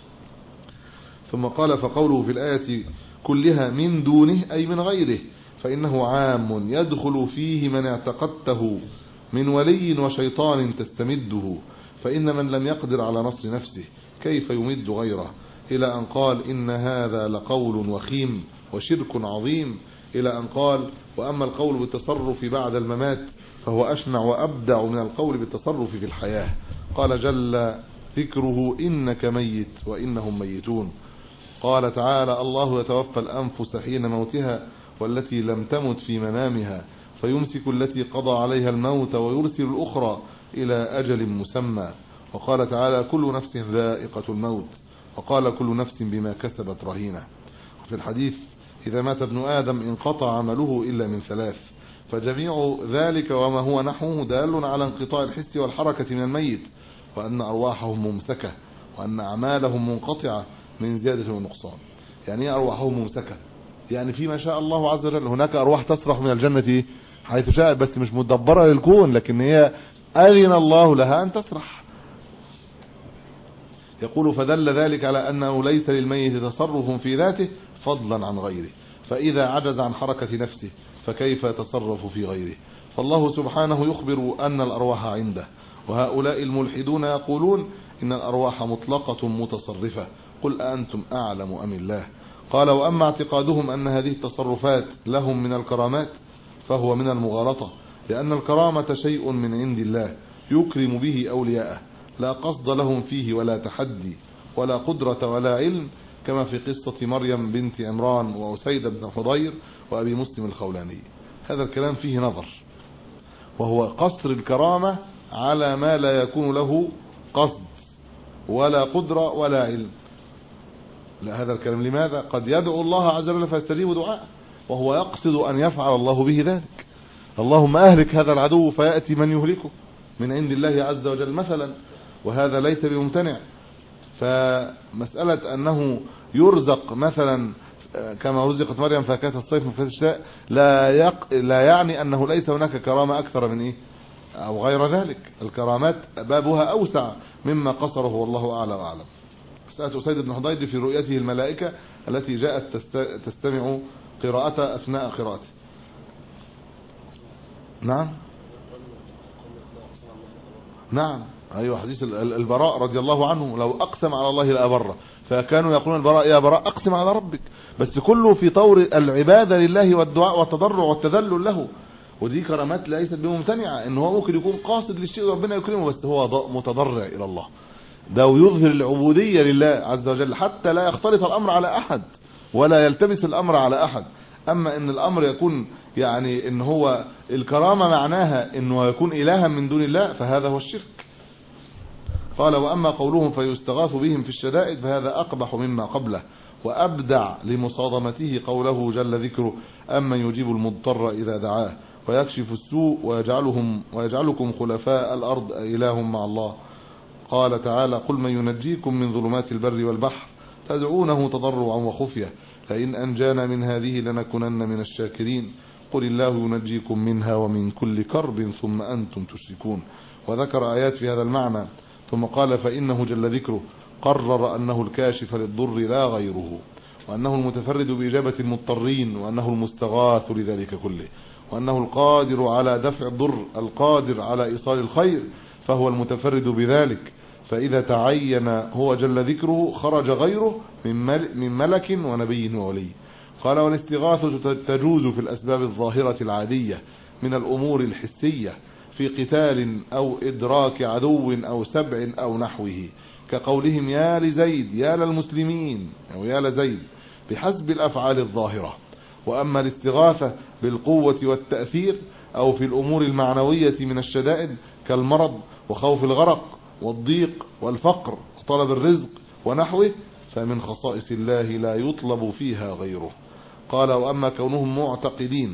ثم قال: فقوله في الآية كلها من دونه أي من غيره، فإنه عام يدخل فيه من اعتقدته من ولي وشيطان تستمده، فإن من لم يقدر على نصر نفسه كيف يمد غيره، إلى أن قال: إن هذا لقول وخيم وشرك عظيم، إلى أن قال: وأما القول بالتصرف بعد الممات فهو أشنع وأبدع من القول بالتصرف في الحياة. قال جل ذكره: إنك ميت وإنهم ميتون. قال تعالى: الله يتوفى الأنفس حين موتها والتي لم تمت في منامها فيمسك التي قضى عليها الموت ويرسل الأخرى إلى أجل مسمى. وقال تعالى: كل نفس ذائقة الموت. وقال: كل نفس بما كسبت رهينة. وفي الحديث: إذا مات ابن آدم انقطع عمله إلا من ثلاث. فجميع ذلك وما هو نحوه دال على انقطاع الحس والحركة من الميت، وأن أرواحهم ممسكة، وأن أعمالهم منقطعة من زيادة ونقصان. يعني ايه أرواحهم ممسكة؟ يعني في ما شاء الله عز وجل هناك أرواح تسرح من الجنة حيث شاء، بس مش مدبرة للكون، لكن هي أذن الله لها أن تسرح. يقول: فدل ذلك على أنه ليس للميت تصرف في ذاته فضلا عن غيره، فإذا عجز عن حركة نفسه فكيف يتصرف في غيره؟ فالله سبحانه يخبر أن الأرواح عنده، وهؤلاء الملحدون يقولون إن الأرواح مطلقة متصرفة. قل أنتم أعلم أم الله؟ قال: وأما اعتقادهم أن هذه التصرفات لهم من الكرامات فهو من المغالطة، لأن الكرامة شيء من عند الله يكرم به أولياءه، لا قصد لهم فيه ولا تحدي ولا قدرة ولا علم، كما في قصة مريم بنت عمران وأسيد بن حضير وأبي مسلم الخولاني. هذا الكلام فيه نظر، وهو قصر الكرامة على ما لا يكون له قصد ولا قدرة ولا علم. لا، هذا الكلام لماذا؟ قد يدعو الله عز وجل فيستجيب دعاءه وهو يقصد أن يفعل الله به ذلك. اللهم أهلك هذا العدو فيأتي من يهلكه من عند الله عز وجل مثلا، وهذا ليس بممتنع. فمسألة أنه يرزق مثلا كما رزقت مريم فاكهة الصيف وفاكهة الشتاء لا يق... لا يعني أنه ليس هناك كرامة أكثر من إيه أو غير ذلك. الكرامات بابها أوسع مما قصره والله أعلى وأعلم. مسألة أسيد بن حضير في رؤيته الملائكة التي جاءت تست... تستمع قراءته أثناء قراءته. نعم نعم أيوة، حديث البراء رضي الله عنه لو أقسم على الله لأبره، فكانوا يقولون البراء يا براء أقسم على ربك، بس كله في طور العبادة لله والدعاء والتضرع والتذلل له. ودي كرامات ليست بممتنعة، إن هو ممكن يكون قاصد للشيء وربنا يكرمه بس هو متضرع إلى الله، ده ويظهر العبودية لله عز وجل حتى لا يختلط الأمر على أحد ولا يلتبس الأمر على أحد. أما إن الأمر يكون يعني إن هو الكرامة معناها إنه يكون إلها من دون الله فهذا هو الشرك. قال وأما قولهم فيستغاث بهم في الشدائد فهذا أقبح مما قبله وأبدع لمصادمته قوله جل ذكره أمن يجيب المضطر إذا دعاه ويكشف السوء ويجعلهم ويجعلكم خلفاء الأرض إله مع الله. قال تعالى قل من ينجيكم من ظلمات البر والبحر تدعونه تضرعا وخفية لئن أنجانا من هذه لنكونن من الشاكرين قل الله ينجيكم منها ومن كل كرب ثم أنتم تشركون. وذكر آيات في هذا المعنى ثم قال فإنه جل ذكره قرر أنه الكاشف للضر لا غيره، وأنه المتفرد بإجابة المضطرين، وأنه المستغاث لذلك كله، وأنه القادر على دفع الضر القادر على إيصال الخير، فهو المتفرد بذلك. فإذا تعين هو جل ذكره خرج غيره من ملك ونبي وولي. قال والاستغاثة تجوز في الأسباب الظاهرة العادية من الأمور الحسية في قتال أو إدراك عدو أو سبع أو نحوه، كقولهم يا لزيد يا للمسلمين أو يا لزيد بحسب الأفعال الظاهرة. وأما الاستغاثة بالقوة والتأثير أو في الأمور المعنوية من الشدائد كالمرض وخوف الغرق والضيق والفقر وطلب الرزق ونحوه فمن خصائص الله لا يطلب فيها غيره. قال وأما كونهم معتقدين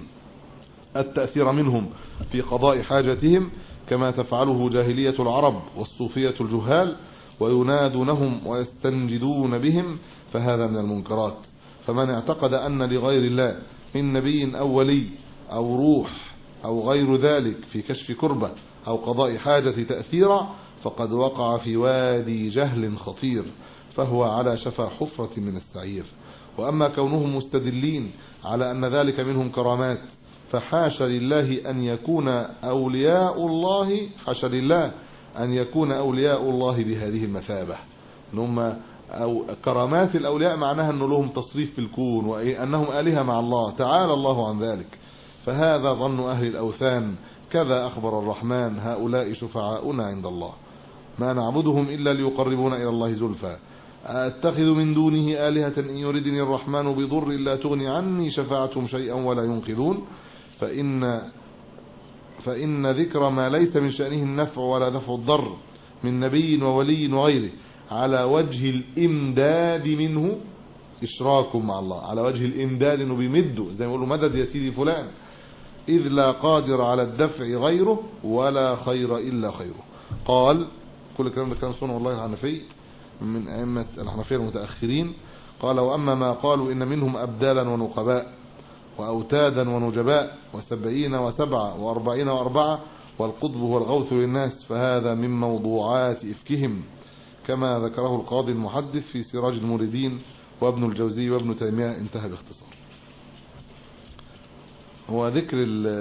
التأثير منهم في قضاء حاجتهم كما تفعله جاهلية العرب والصوفية الجهال وينادونهم ويستنجدون بهم فهذا من المنكرات. فمن اعتقد أن لغير الله من نبي أو ولي أو روح أو غير ذلك في كشف كربة أو قضاء حاجة تأثيرا فقد وقع في وادي جهل خطير فهو على شفا حفرة من السعير. وأما كونهم مستدلين على أن ذلك منهم كرامات فحاش لله أن يكون أولياء الله حاش لله أن يكون أولياء الله بهذه المثابة. هم أو كرامات الأولياء معناها أن لهم تصريف في الكون وأنهم آلهة مع الله تعالى الله عن ذلك. فهذا ظن أهل الأوثان كذا أخبر الرحمن هؤلاء شفعاؤنا عند الله ما نعبدهم إلا ليقربونا إلى الله زلفى أتخذ من دونه آلهة إن يردني الرحمن بضر لا تغني عني شفاعتهم شيئا ولا ينقذون. فإن فإن ذكر ما ليس من شأنه النفع ولا دفع الضر من نبي وولي وغيره على وجه الإمداد منه إشراك مع الله، على وجه الإمداد إنه بيمده زي ما يقولوا مدد يا سيدي فلان، إذ لا قادر على الدفع غيره ولا خير إلا خيره. قال كل الكلام ده كان صنع والله الحنفي من أئمة الحنفية المتأخرين. قال وأما ما قالوا إن منهم أبدالا ونقباء وأوتادا ونجباء وسبعين وسبعة وأربعين وأربعة والقطب هو الغوث للناس فهذا من موضوعات إفكهم كما ذكره القاضي المحدث في سراج المريدين وابن الجوزي وابن تيمية. انتهى باختصار. هو ذكر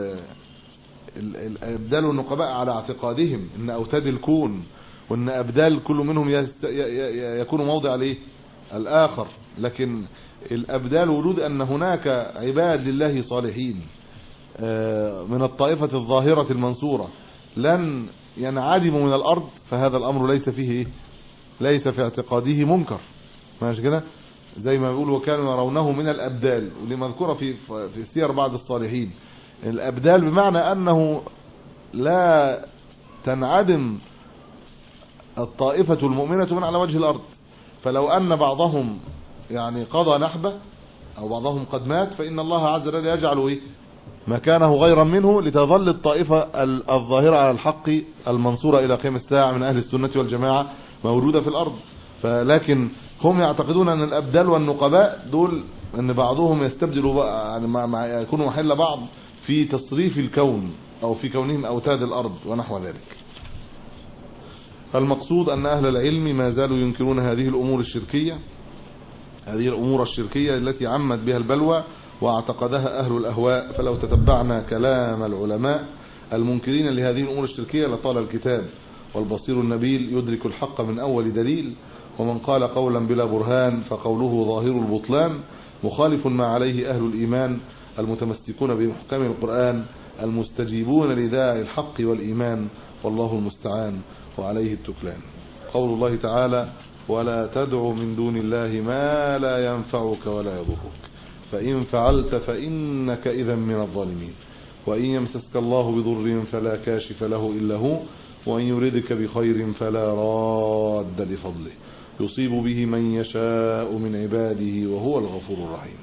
الأبدال والنقباء على اعتقادهم إن أوتاد الكون وإن أبدال كل منهم يكون موضع عليه الآخر، لكن الأبدال وجود أن هناك عباد لله صالحين من الطائفة الظاهرة المنصورة لن ينعدموا من الأرض فهذا الأمر ليس فيه ليس في اعتقاده منكر. ماشي كده. زي ما بيقولوا وكانوا يرونه من الأبدال، ودي مذكورة في في سير بعض الصالحين. الأبدال بمعنى أنه لا تنعدم الطائفة المؤمنة من على وجه الأرض، فلو أن بعضهم يعني قضى نحبه أو بعضهم قد مات، فإن الله عز وجل يجعل إيه مكانه غيرا منه، لتظل الطائفة الظاهرة على الحق المنصورة إلى قيام الساعة من أهل السنة والجماعة موجودة في الأرض. فلكن هم يعتقدون أن الأبدال والنقباء دول أن بعضهم يستبدلوا يعني مع يكونوا محل بعض في تصريف الكون أو في كونهم أوتاد الأرض ونحو ذلك. المقصود أن أهل العلم ما زالوا ينكرون هذه الأمور الشركية هذه الأمور الشركية التي عمت بها البلوى واعتقدها أهل الأهواء. فلو تتبعنا كلام العلماء المنكرين لهذه الأمور الشركية لطال الكتاب، والبصير النبيل يدرك الحق من أول دليل، ومن قال قولا بلا برهان فقوله ظاهر البطلان، مخالف ما عليه أهل الإيمان المتمسكون بمحكم القرآن المستجيبون لداعي الحق والإيمان، والله المستعان وعليه التكلان. قول الله تعالى ولا تدع من دون الله ما لا ينفعك ولا يضرك فإن فعلت فإنك إذا من الظالمين، وإن يمسسك الله بضر فلا كاشف له إلا هو، وإن يردك بخير فلا راد لفضله يصيب به من يشاء من عباده وهو الغفور الرحيم.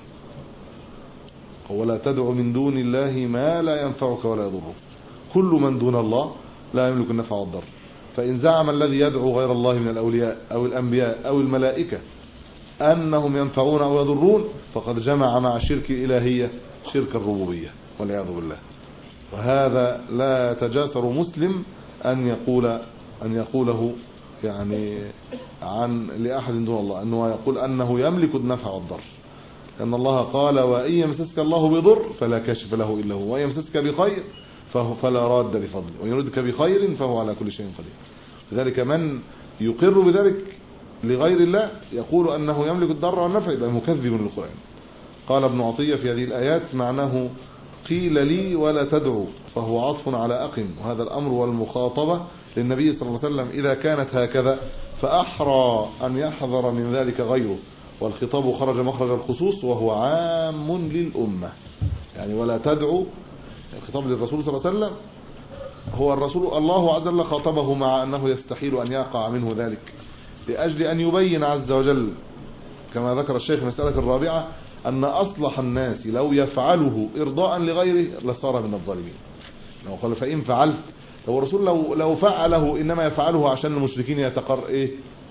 ولا تدع من دون الله ما لا ينفعك ولا يضرك، كل من دون الله لا يملك النفع والضر. فإن زعم الذي يدعو غير الله من الأولياء أو الأنبياء أو الملائكة أنهم ينفعون أو يضرون فقد جمع مع شرك الإلهية شرك الربوبية والعياذ بالله. وهذا لا يتجاسر مسلم أن يقول أن يقوله يعني عن لأحد دون الله، أنه يقول أنه يملك النفع والضر، لأن الله قال وإن يمسسك الله بضر فلا كاشف له إلا هو، وإن يمسسك بخير فلا راد لفضله، وإن يردك بخير فهو على كل شيء قدير. لذلك من يقر بذلك لغير الله يقول أنه يملك الضر والنفع يبقى مكذب للقرآن. قال ابن عطية في هذه الآيات معناه قيل لي ولا تدعو، فهو عطف على أقم، وهذا الأمر والمخاطبة للنبي صلى الله عليه وسلم إذا كانت هكذا فأحرى أن يحذر من ذلك غيره، والخطاب خرج مخرج الخصوص وهو عام للأمة. يعني ولا تدعو الخطاب للرسول صلى الله عليه وسلم، هو الرسول الله عز وجل خاطبه مع أنه يستحيل أن يقع منه ذلك، لأجل أن يبين عز وجل كما ذكر الشيخ المسألة الرابعة أن أصلح الناس لو يفعله إرضاء لغيره لصار من الظالمين. لو قال فإن فعلت، لو الرسول لو, لو فعله إنما يفعله عشان المشركين يتقر إيه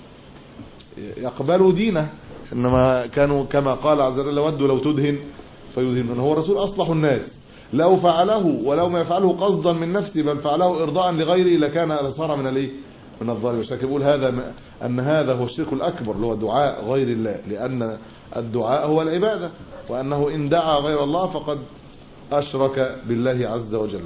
يقبلوا دينه، إنما كانوا كما قال عز وجل ودوا لو تدهن فيدهنون. هو الرسول أصلح الناس، لو فعله ولو ما يفعله قصدا من نفسه بل فعله إرضاء لغيره لكان لصار من الايه من الظالم. الشاكر يقول هذا أن هذا هو الشرك الأكبر اللي هو دعاء غير الله، لأن الدعاء هو العبادة، وأنه إن دعا غير الله فقد أشرك بالله عز وجل.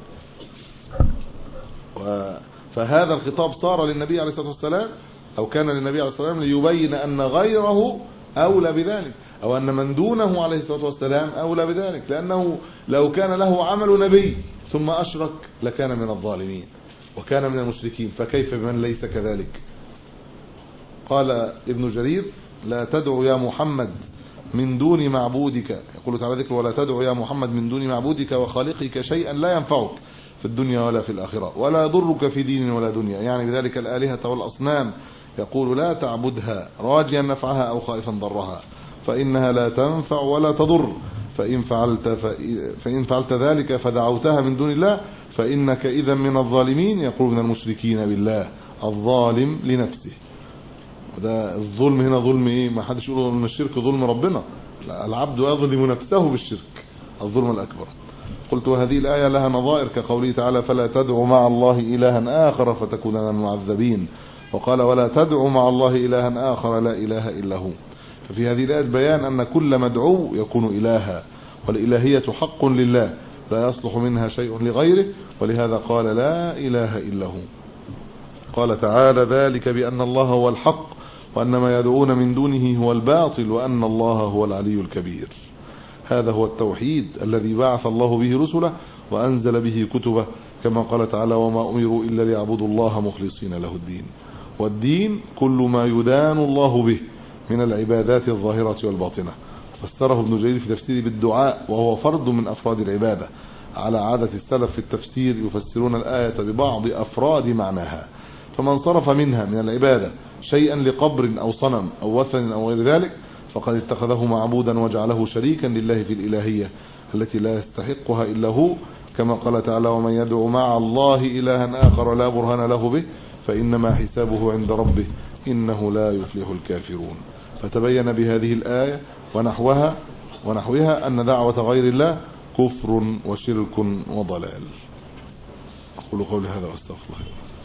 فهذا الخطاب صار للنبي عليه الصلاة والسلام أو كان للنبي عليه الصلاة والسلام ليبين أن غيره أولى بذلك، أو أن من دونه عليه الصلاة والسلام أولى بذلك، لأنه لو كان له عمل نبي ثم أشرك لكان من الظالمين وكان من المشركين، فكيف بمن ليس كذلك؟ قال ابن جرير لا تدعو يا محمد من دون معبودك، يقول تعالى ذكر ولا تدعو يا محمد من دون معبودك وخالقك شيئا لا ينفعك في الدنيا ولا في الآخرة ولا يضرك في دين ولا دنيا، يعني بذلك الآلهة والأصنام. يقول لا تعبدها راجيا نفعها أو خائفا ضرها فإنها لا تنفع ولا تضر، فإن فعلت, فإن فعلت ذلك فدعوتها من دون الله فإنك إذا من الظالمين. يقول من المشركين بالله الظالم لنفسه. وده الظلم هنا ظلم ايه؟ ما حدش يقول ان الشرك ظلم ربنا، لا، العبد يظلم نفسه بالشرك الظلم الأكبر. قلت وهذه الآية لها نظائر كقوله تعالى فلا تدع مع الله إلها آخر فتكون من المعذبين، وقال ولا تدع مع الله إلها آخر لا إله إلا هو. ففي هذه الآية بيان أن كل مدعو يكون إلها، والإلهية حق لله لا يصلح منها شيء لغيره، ولهذا قال لا إله إلا هو. قال تعالى ذلك بأن الله هو الحق وأن ما يدعون من دونه هو الباطل وأن الله هو العلي الكبير. هذا هو التوحيد الذي بعث الله به رسله وأنزل به كتبه، كما قال تعالى وما أمروا إلا ليعبدوا الله مخلصين له الدين. والدين كل ما يدان الله به من العبادات الظاهرة والباطنة. فسره ابن جرير في تفسيره بالدعاء وهو فرد من أفراد العبادة، على عادة السلف في التفسير يفسرون الآية ببعض أفراد معناها، فمن صرف منها من العبادة شيئا لقبر أو صنم أو وثن أو غير ذلك فقد اتخذه معبودا وجعله شريكا لله في الإلهية التي لا يستحقها إلا هو، كما قال تعالى: ومن يدعو مع الله إلها آخر لا برهان له به فإنما حسابه عند ربه إنه لا يفلح الكافرون. فتبين بهذه الآية ونحوها ونحوها أن دعوة غير الله كفر وشرك وضلال. أقول قولي هذا واستغفر الله.